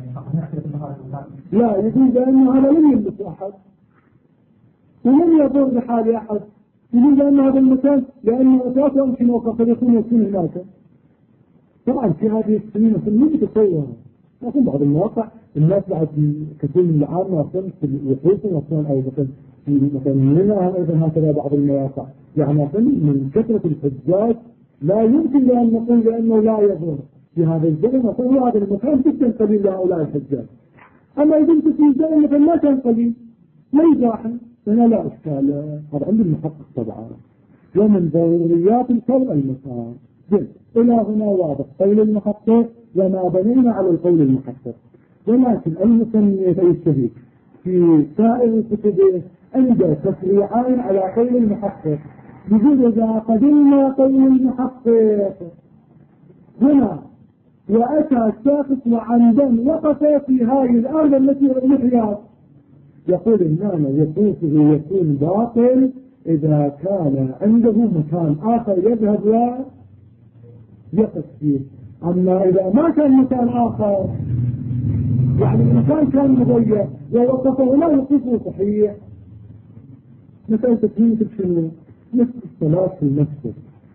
لا يجوز لأنه هذا لم يلبس أحد ولم يضر بحال أحد. يجوز أن هذا المكان لأنه أساسا يمكن وقد يكون هناك. طبعا في هذه السنين ممكن تتصور، لكن بعض المواقع الناس بعد كثير من العامة أصلا يحوسون أصلا أو مثلا منها أيضا هكذا بعض المواقع يعني أصلا من كثرة الحجاج لا يمكن لأن نقول لأنه لا يضر في هذا الزمن. نقول هذا المكان جدا قليل لهؤلاء الحجاج، أما إذا كنت في الزمن مثلا ما كان قليل لا يزاحم فلا لا إشكال. هذا عند المحقق طبعا. ومن ضروريات الكون المكان. إلى هنا واضح قول المحقق وما بنينا على القول المحقق. ولكن المصنف الشهيد في سائر الكتب عند تفريعان على قول المحقق. يقول إذا قدمنا قول المحقق هنا وأتى الساقط وعمدا وقف في هذه الأرض التي نحيا، يقول المعنى يقوته يكون باطل إذا كان عنده مكان آخر يذهب ويقف فيه. أما إذا ما كان مكان آخر يعني المكان كان مضيق ووقفه لا يقفه صحيح. مثلا تكليمك شنو؟ مثل الصلاة في المسجد.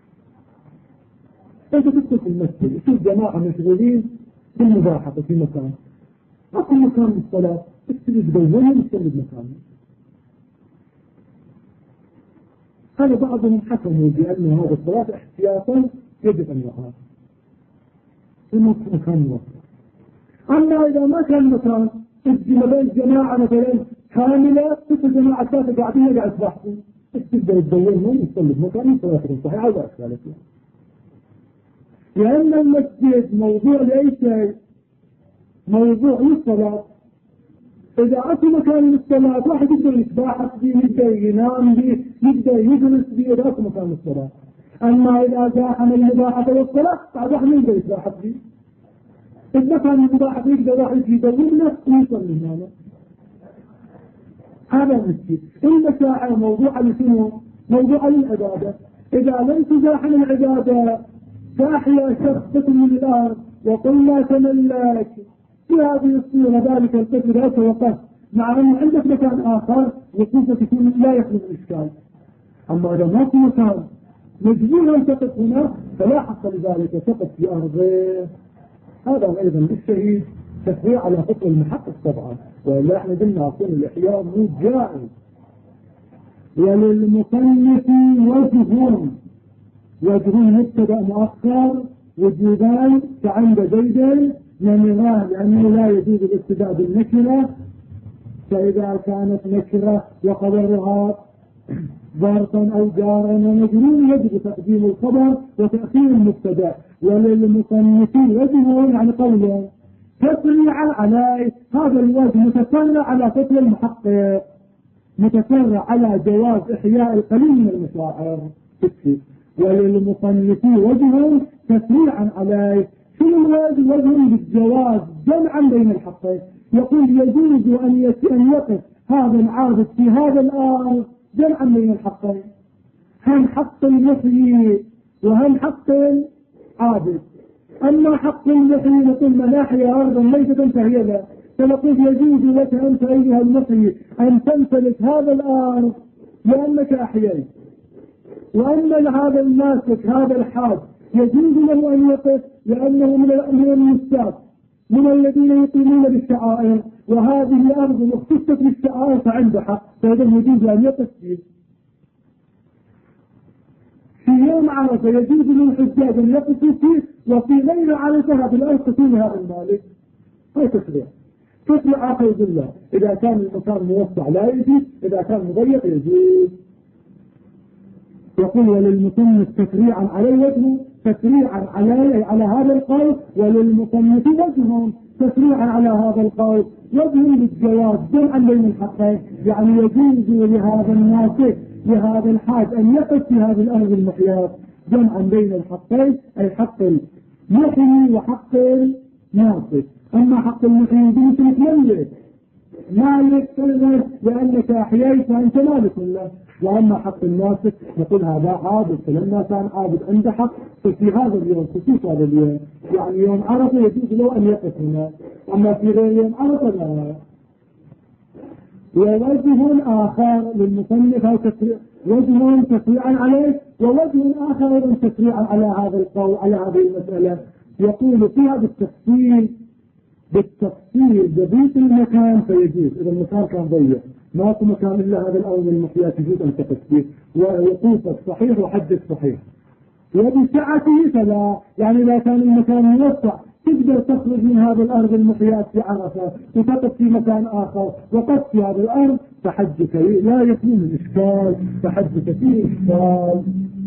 أنت تدخل في المسجد يصير جماعة مشغولين في المباحثة في مكان، أكو مكان للصلاة تكتب بدونهم يصلي بمكانه. هذا بعضهم حكموا بأن هذا الصلاة احتياطا يجب أن يقام إنه مكان موقع. أما إذا ما كان مكان تجي بين جماعة مثلا كاملة تكتب جماعة ثلاثة قاعدين قاعد تبحثوا تقدر تدورهم يصلي بمكان صلاة صحيحة ولا أشكالك. لأن المسجد موضوع لأي شيء، موضوع للصلاة. إذا أكو مكان للصلاة واحد يقدر يتباحث به، يقدر ينام به، يقدر يجلس به، إذا أكو مكان للصلاة. أما إذا زاحم المباحثة والصلاة بعد واحد ما يقدر يتباحث به. إذا كان المباحثة يقدر واحد يدور له ويصلي هنا. هذا المسجد. المساحة موضوع لشنو؟ موضوع للعبادة. إذا لم تزاحم العبادة فأحيا شخصة من الأرض وقلنا تملك في هذه الصورة ذلك القتل لا توقف، مع أن عندك مكان آخر وقوفة تكون لا يخلق الإشكال. أما إذا ما في مكان مجبور أن تقف هنا فلا حق لذلك، تقف في أرضه. هذا أيضا للشهيد تفريع على حكم المحقق طبعا، وإلا احنا قلنا أكون الإحياء مو جائز. وللمصنف وجه مبتدأ مؤخر وجودان كعند زيد نمران، لأنه لا يجوز الابتداء بالنكرة، فإذا كانت نكرة وخبرها ظرفا أو جارا ومجرور يجب تقديم الخبر وتأخير المبتدأ. وللمصنف وجه يعني قوله تفريعا على هذا الوجه متفرع على فصل المحقق، متفرع على جواز إحياء القليل من المشاعر. وللمصنف وجه تفريعا عليه. وجه بالجواز جمعا بين الحقين. يقول يجوز أن يقف هذا العابد في هذا الأرض جمعا بين الحقين، هم حق المحيي وهم حق العابد. أما حق المحيي نقول من أحيا أرضا ميتة فهي له، فنقول يجوز لك أنت أيها المحيي أن تمتلك هذا الأرض لأنك أحييت. وأما هذا الماسك هذا الحاج يجوز له أن يقف لأنه من المساك من الذين يقيمون بالشعائر، وهذه أرض اختصت بالشعائر فعنده حق، فهذا يجوز أن يقف فيه. في يوم عرفة يجوز للحجاج أن يقفوا فيه، وفي غير عرفة هذه الأرض تكون هذا المالك. هاي تشريع آخر بالله. إذا كان المكان موسع لا يجوز، إذا كان مضيق يجوز. يقول وللمصنف تفريعا عليه وجه، تفريعا على هذا القول، وللمصنف وجه تفريعا على هذا القول، وجه للجواز جمعا بين الحقين، يعني يجوز لهذا الناسك لهذا الحاج أن يقف في هذه الأرض المحياة جمعا بين الحقين، أي حق المحيي وحق الناسك. أما حق المحيي بمثل ملك مالك لأنك أحييت فأنت مالك له. وأما حق الناسك نقول هذا عابد، فلما كان عابد عنده حق في هذا اليوم خصوص هذا اليوم، يعني يوم عرفة يجوز له أن يقف هنا، أما في غير يوم عرفة لا. ووجه آخر للمصنف وجه تفريعا عليه، ووجه آخر تفريعا على هذا القول على هذه المسألة. يقول فيها بالتفصيل ببيت المكان فيجوز، إذا المكان كان ضيق ما في مكان إلا هذا الأرض المحياة يجوز أن تقف فيه، ووقوفك صحيح وحدك صحيح. وبسعته فلا، يعني إذا كان المكان موسع تقدر تخرج من هذا الأرض المحياة في عرفة وتقف في مكان آخر، وقف في هذا الأرض فحجك لا يكون من إشكال، فحجك فيه إشكال.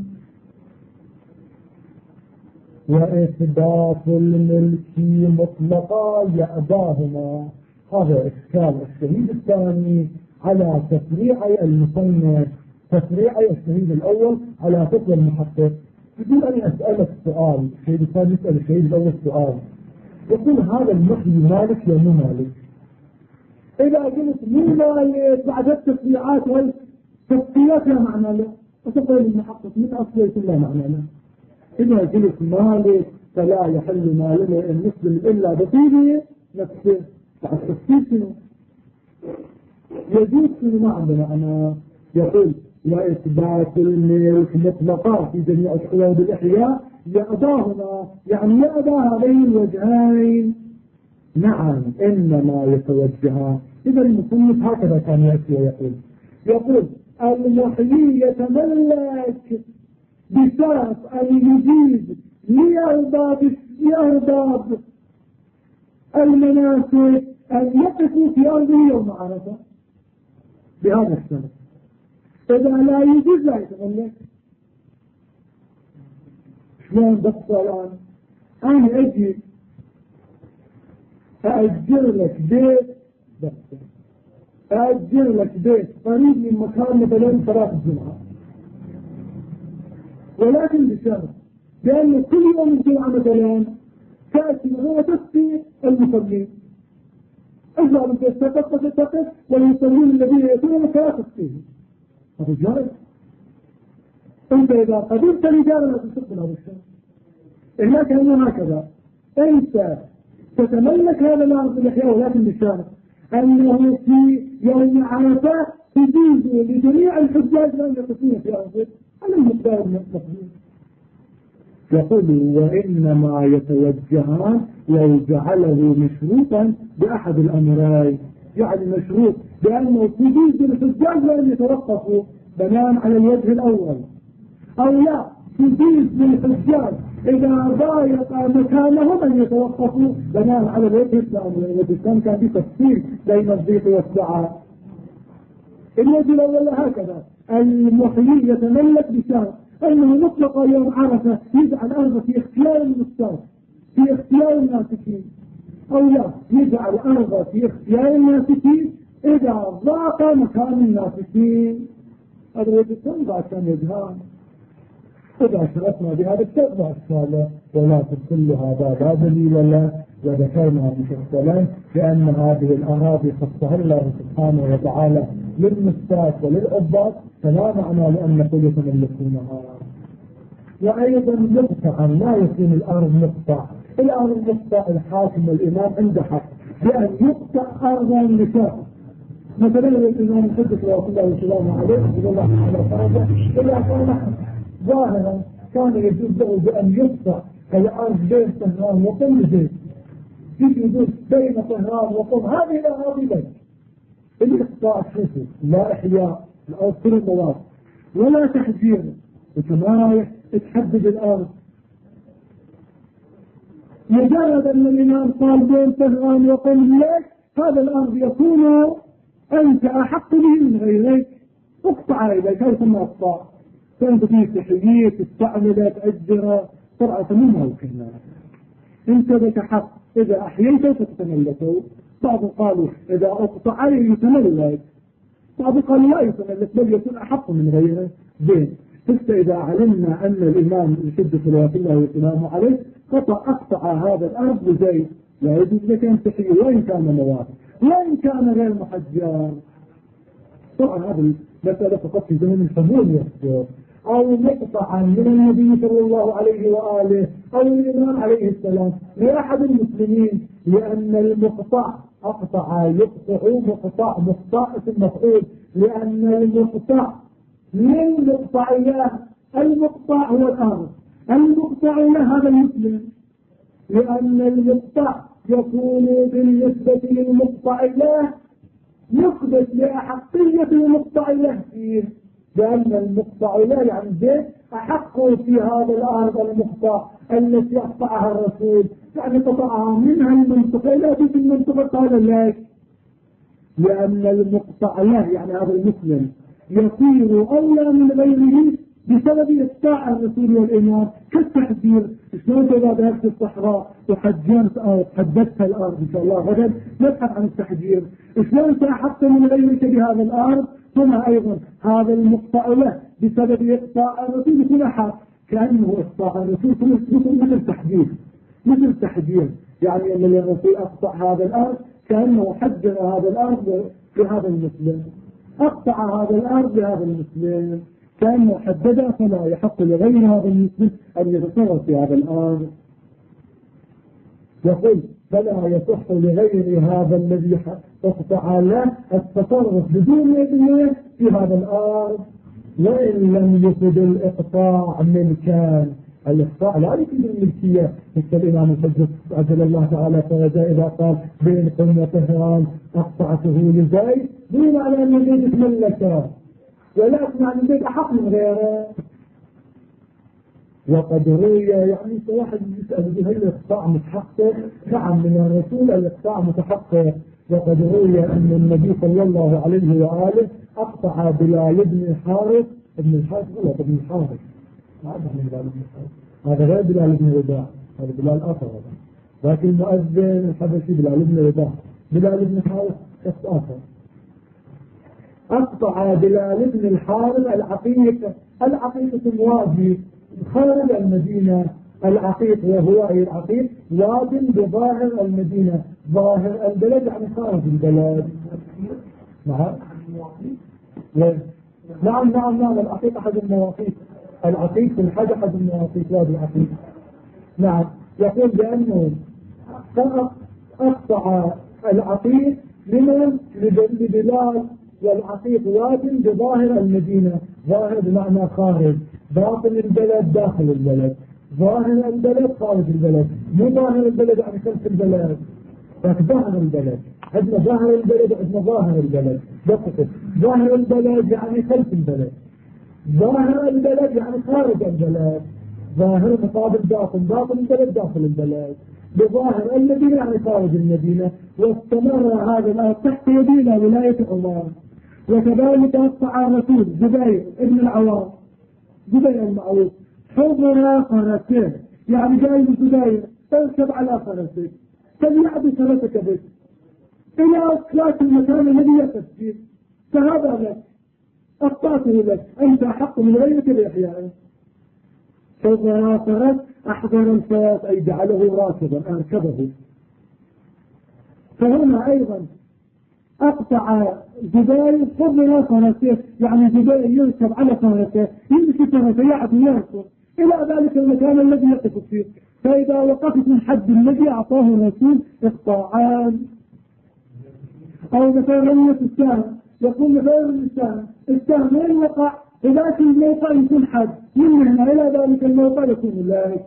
وإثبات الملك مطلقا يأباهما، هذا إشكال الشهيد الثاني على تفريع المصنف، تفريع الشهيد الأول على فقه المحقق. يقول أنا أسألك سؤال، الشهيد الثاني يسأل الشهيد الأول سؤال، يقول هذا المحيي مالك يا مو مالك؟ إذا قلت مو مالك بعد التفريعات والتفصيلات لا معنى له، وتقول المحقق متأصليت لا معنى له. إذا قلت مالك فلا يحل مال المسلم إلا بطيبه نفسه، فالتفصيل شنو؟ يجوز شنو ما عندنا أنا. يقول وإثبات الملك مطلقا في جميع الحدود الإحياء يأباهما، يعني يأبى هذين الوجهين. نعم إنما يتوجهان. إذا المصنف هكذا كان يأتي ويقول المحيي يتملك بشرط أن يجيز لأرباب المناسك أن يقفوا في أرضه يوم عرفة بهذا الشرط. إذا لا يجوز لا يتملك. شلون بقى الآن؟ أنا أجي أأجر لك بيت، أأجر لك بيت قريب من مكان مثلا صلاة الجمعة، ولكن بشرط لأن كل يوم الجمعة مثلا تأتي وهو تسقي المصلين، أجل أن تستقف والمصلين الذين يأتون فلا تسقيهم، هذا جائز. أنت إذا قدمت رجالا لا تستقبل هذا الشيء، إلا كأنه هكذا أنت تتملك هذا الأرض الإحياء، ولكن بشرط أنه في يوم عرفة تجوز لجميع الحجاج أن يقفون في أرضه على المقدار من التقديم. يقول وإنما يتوجهان لو جعله مشروطا بأحد الأمرين، يعني مشروط بأنه تجوز للحجاج أن يتوقفوا بناء على الوجه الأول، أو لا تجوز للحجاج إذا ضايق مكانهم أن يتوقفوا بناء على الوجه الثاني. الوجه الثاني كان في تفصيل بين الضيق والسعة. الوجه الأول هكذا المحيي يتملك بشرط أنه مطلق يوم عرفة يجعل أرضه في اختيار المستوى في اختيار الناسكين، أو لا يجعل أرضه في اختيار الناسكين إذا ضاق مكان الناسكين. هذا الوجه الثاني بعد كان يجهان. إذا شرطنا بهذا الشرط لا إشكال، ولكن كل هذا لا دليل له، وذكرنا مفصلا بأن هذه الأراضي خصها الله سبحانه وتعالى للمساك وللعباد، فلا معنى لأن نقول يتملكونها. وأيضا مقطعا لا يكون الأرض مقطع، الأرض مقطع الحاكم والإمام عنده حق بأن يقطع أرض النساء. مثلا الإمام الحدث رضي الله والسلام عليه رضي الله تعالى فرجه إذا كان ظاهرا كان يجوز له بأن يقطع الأرض بين طهران وقم زيت، يجوز بين طهران وقم، هذه الأراضي لك. الإقطاع شوفوا لا إحياء الأرض كل المواقع ولا تحجير، وكما تحدد الأرض. مجرد أن الإمام قال بين طهران وقم لك، هذا الأرض يكون أنت أحق به من غيرك، اقطع إليك، هذا ثم اقطع. كانت فيه تحيية تستعمل تأجر طرعة من موكنا، انت لك حق إذا أحييته فتتملكه. بعض قالوا إذا أقطع عليه يتملك، بعض قالوا لا يتملك بل يكون أحق من غيره. زين، إذا علمنا أن الإمام يشد صلوات الله وسلامه عليه أقطع هذا الأرض بزيت، لا يجوز لك أن تحيي وإن كان مواد وإن كان غير محجر. طبعا هذه المسألة فقط في زمن الحمول يصدر، أو مقطعا من النبي صلى الله عليه وآله أو الإمام عليه السلام لأحد المسلمين، لأن المقطع أقطع يقطع مقطع اسم مفعول، لأن المقطع من مقطع الله، المقطع هو الأرض، المقطع له هذا المسلم، لأن المقطع يكون بالنسبة للمقطع له يقدس لأحقية المقطع له فيه، لأن المقطع له يعني زيت أحق في هذا الأرض المقطع التي أقطعها الرسول، يعني قطعها منها المنطقة لا في المنطقة قال لك، لأن المقطع له يعني هذا المسلم يصير أولى من غيره بسبب إقطاع الرسول والإمام. كالتحذير، شلون إذا ذهبت الصحراء وحجرت أو حددت الأرض إن شاء الله غدا نبحث عن التحذير، شلون سأحط من غيرك بهذا الأرض، هنا أيضا هذا المقطع له بسبب إقطاع الرسول يكون حق، كأنه إقطاع الرسول مثل تحذير، يعني أن الرسول أقطع هذا الأرض كأنه حجر هذا الأرض بهذا المسلم، أقطع هذا الأرض بهذا المسلم كأنه حددها، فلا يحق لغير هذا المسلم أن يتصرف في هذا الأرض. يقول فلا يصح لغير هذا الذي اقطع له التصرف بدون إذنه في هذا الأرض، وإن لم يفد الإقطاع ملكان. الإقطاع لا يفيد الملكية، مثل الإمام الحجة عجل الله تعالى فرجاء إذا قال بين قم وطهران أقطعته لزيد دون على أن يجب يتملكه، ولكن عن البيت أحق من غيره. وقد روي يعني واحد يسأل هل الإقطاع متحقق؟ نعم من الرسول الإقطاع متحقق. وقد روي أن النبي صلى الله عليه وآله أقطع بلال بن الحارث ابن الحارث هذا غير بلال بن رباح، هذا بلال آخر، لكن المؤذن الحبشي بلال بن رباح، بلال بن الحارث شخص آخر. أقطع بلال بن الحارث العقيقة موادي خارج المدينة، العقيق وهو أي العقيق واد بظاهر المدينة، ظاهر البلد يعني خارج البلد. نعم العقيق أحد المواقيت، العقيق في الحج أحد المواقيت وادي العقيق. نعم يقول بأنه أقطع العقيق لبلال، والعقيق واد بظاهر المدينة، ظاهر بمعنى خارج، باطن البلد داخل البلد، ظاهر البلد خارج البلد، مو ظاهر البلد يعني خلف البلد، لكن ظاهر البلد عندنا ظاهر البلد وعندنا ظاهر البلد، دقيقة ظاهر البلد يعني خلف البلد، ظاهر البلد يعني خارج البلد، ظاهر مقابل باطن البلد داخل البلد، بظاهر المدينة يعني خارج المدينة. واستمر هذا الأمر تحت يدينا ولاية عمر. وكذلك أقطع الرسول زبير ابن العوام، زبير المعروف، حضر فرسه، يعني جاي زبير اركب على فرسك فليعد فرسك بك إلى أسلاك المكان الذي يقف فيه، فهذا لك أقطعته لك، أنت حق من غيرك بإحيائه. حضر فرس أحضر الفرس أي جعله راكبا أركبه. فهنا أيضا أقطع جبال حضر فرسه، يعني جبال يركب على فرسه، يمشي فرسه يعدو يركب إلى ذلك المكان الذي يقف فيه. فإذا وقفت من حد الذي أعطاه الرسول إقطاعان. أو مثلا رمية السهم، يقول مثلا السهم وين وقع؟ إذا الموقع يكون حد من هنا إلى ذلك الموقع يكون ذلك.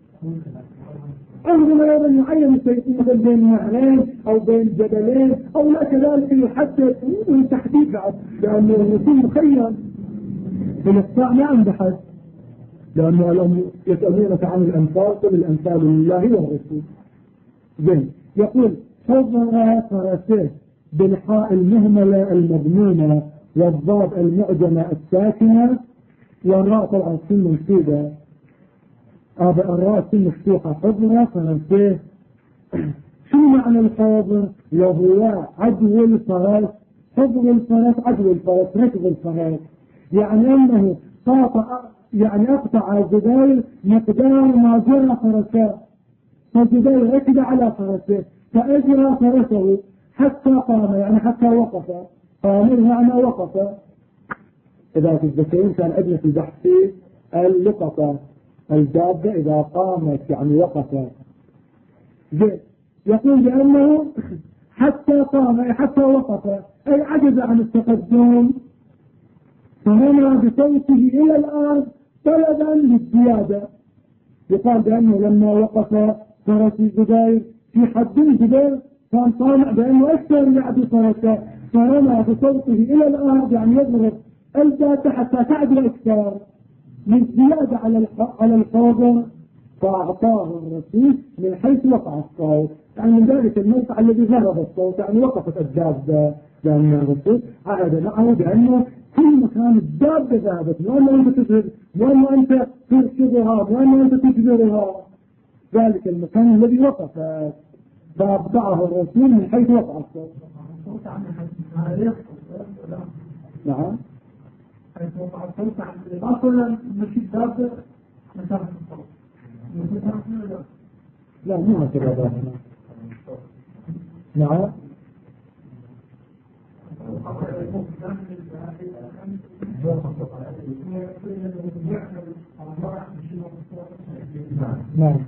عندما أيضا يعين يكون مثلا بين نهرين أو بين جبلين أو لا كذلك يحدد من تحديد بعد، لأنه يكون مخير. الإقطاع ما عنده حد، لأنه لهم يسألونك عن الأنفال، قل الأنفال لله والرسول. زين، يقول حضر فرسه بالحاء المهملة المضمومة والضاد المعجمة الساكنة والراء طبعا سن منسوبة. الراء سن مفتوحة. حضر فرسه. شو معنى الحاضر؟ وهو عدو الفرس. حضر الفرس عدو الفرس، ركب الفرس، يعني أنه يعني أقطع الزبير مقدار ما جرى فرسه. فالزبير ركب على فرسه فأجرى فرسه حتى قام، يعني حتى وقف. قام يعني وقف. إذا تتذكرون كان عندنا في البحث اللقطة الدابة إذا قامت يعني وقف. يقول بأنه حتى قام أي حتى وقف أي عجز عن التقدم، فرمى بصوته إلى الأرض طلبا للزيادة. يقال بأنه لما وقف فرس الزبير في حد الزبير كان طامع بأنه أكثر يعدو فرسه، فرمى بصوته إلى الأرض يعني يضرب الدابة حتى تعدو أكثر للزيادة على الحاضر، فأعطاه الرسول من حيث وقع الصوت، يعني من ذلك الموقع الذي ضرب الصوت، يعني وقفت الدابة، لأن الرسول عهد معه بأنه كل مكان الدابة ذهبت، وأنه أنت تذهب، وأنه أنت تركضها، وأنه أنت تجبرها، ذلك المكان الذي وقف، فأبدعه الرسول من حيث وقع الصوت. نعم. حيث وقع الصوت عن الإضافة مشي الدابة مسافة الصوت. لا مو هكذا. نعم. نعم.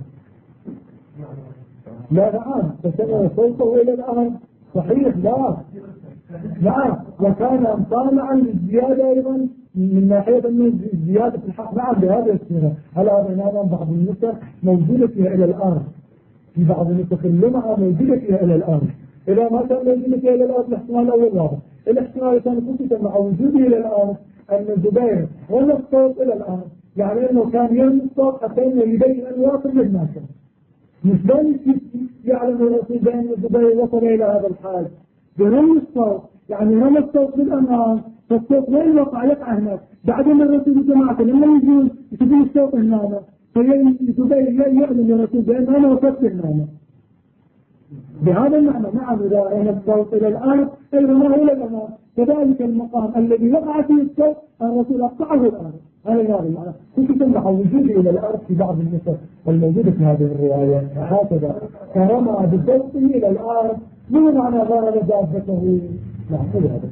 لا نعم فسمع صوته إلى الأرض صحيح. لا نعم، وكان طالعا للزيادة أيضا من ناحية أنه زيادة في الحق. نعم بهذا السنة على هذا بعض النسخ موجودة فيها إلى الأرض، في بعض النسخ اللمعة موجودة فيها إلى الأرض. إذا ما كان موجودة فيها إلى الأرض الاحتمال الأول واضح. الاحتمال كان كنت مع وجوده إلى الأرض أن الزبير رمى الصوت إلى الأرض، يعني أنه كان يرمي الصوت حتى أنه يبين أن واصل للناس، مش بين يعلم الرسول بأن الزبير وصل إلى هذا الحال برمي الصوت، يعني رمى الصوت بالأمام، فالصوت وين وقع يقع هناك. بعدين الرسول الجماعة لما يجون يسبون الصوت هنا، فالزبير يعلم الرسول بأن أنا وصلت هنا. بهذا المعنى نعم إذا رمى الصوت إلى الأرض أي رماه إلى الأمام، كذلك المقام الذي وقع فيه الصوت الرسول أقطعه الأرض. هذا المعنى كنت تمنح وجوده إلى الأرض في بعض النسخ الموجودة في هذه الرواية هكذا، فرمى بصوته إلى الأرض مو معنى ضرب دابته. نعم هذا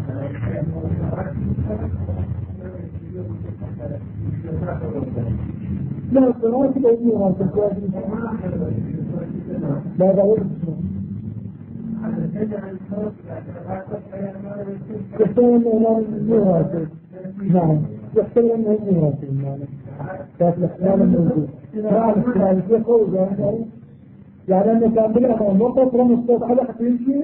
لا الصراط الأمور لا ضرب يحتمل أنه مراتب. نعم يحتمل أنه مراتب المعنى كانت الاحتمال الموجود. نعم احتمال في قوة يعني أنه كان بالأمام وقت رمى الصوت على حتى يمشي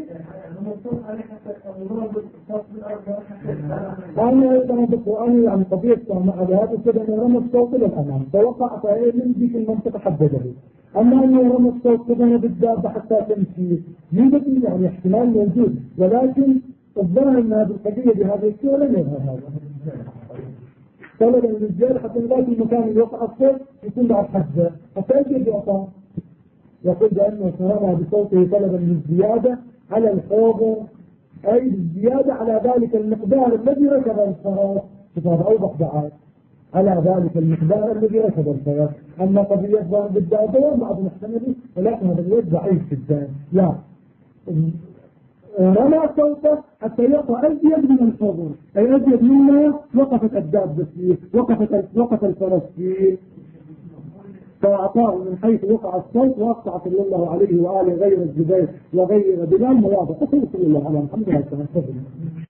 أنا أيضا بالقرآن يعني طبيعة مع هذا كده أنه رمى الصوت إلى الأمام فوقع فإن ذيك المنطقة حدده. أما أنه رمى الصوت كده بالدابة حتى تمشي يوجد يعني احتمال موجود، ولكن الظاهر أن هذه القضية بهذه الصورة لم يظهر هذا. طلب الرجال حتى ذاك المكان اللي وقع الصوت يكون بعد حده حتى يجد يعطى. يقول بأنه رمى بصوته طلبا للزيادة على الحوض أي الزيادة على ذلك المقدار الذي ركب الفرس. هذا أوضح بعد على ذلك المقدار الذي ركب الخير. أما قضية ضرب الدابة بعض محتمل، ولكن هذا الوجه ضعيف جدا. لا، رمى صوته حتى يقع أزيد من الحضر، أي أزيد مما وقفت الدابة فيه، وقف الفرس فيه، فأعطاه من حيث وقع الصوت، وأقطع صلى الله عليه وآله غير الزبير وغير بلال مواضع. صلى الله على محمد وعلى آله وصحبه.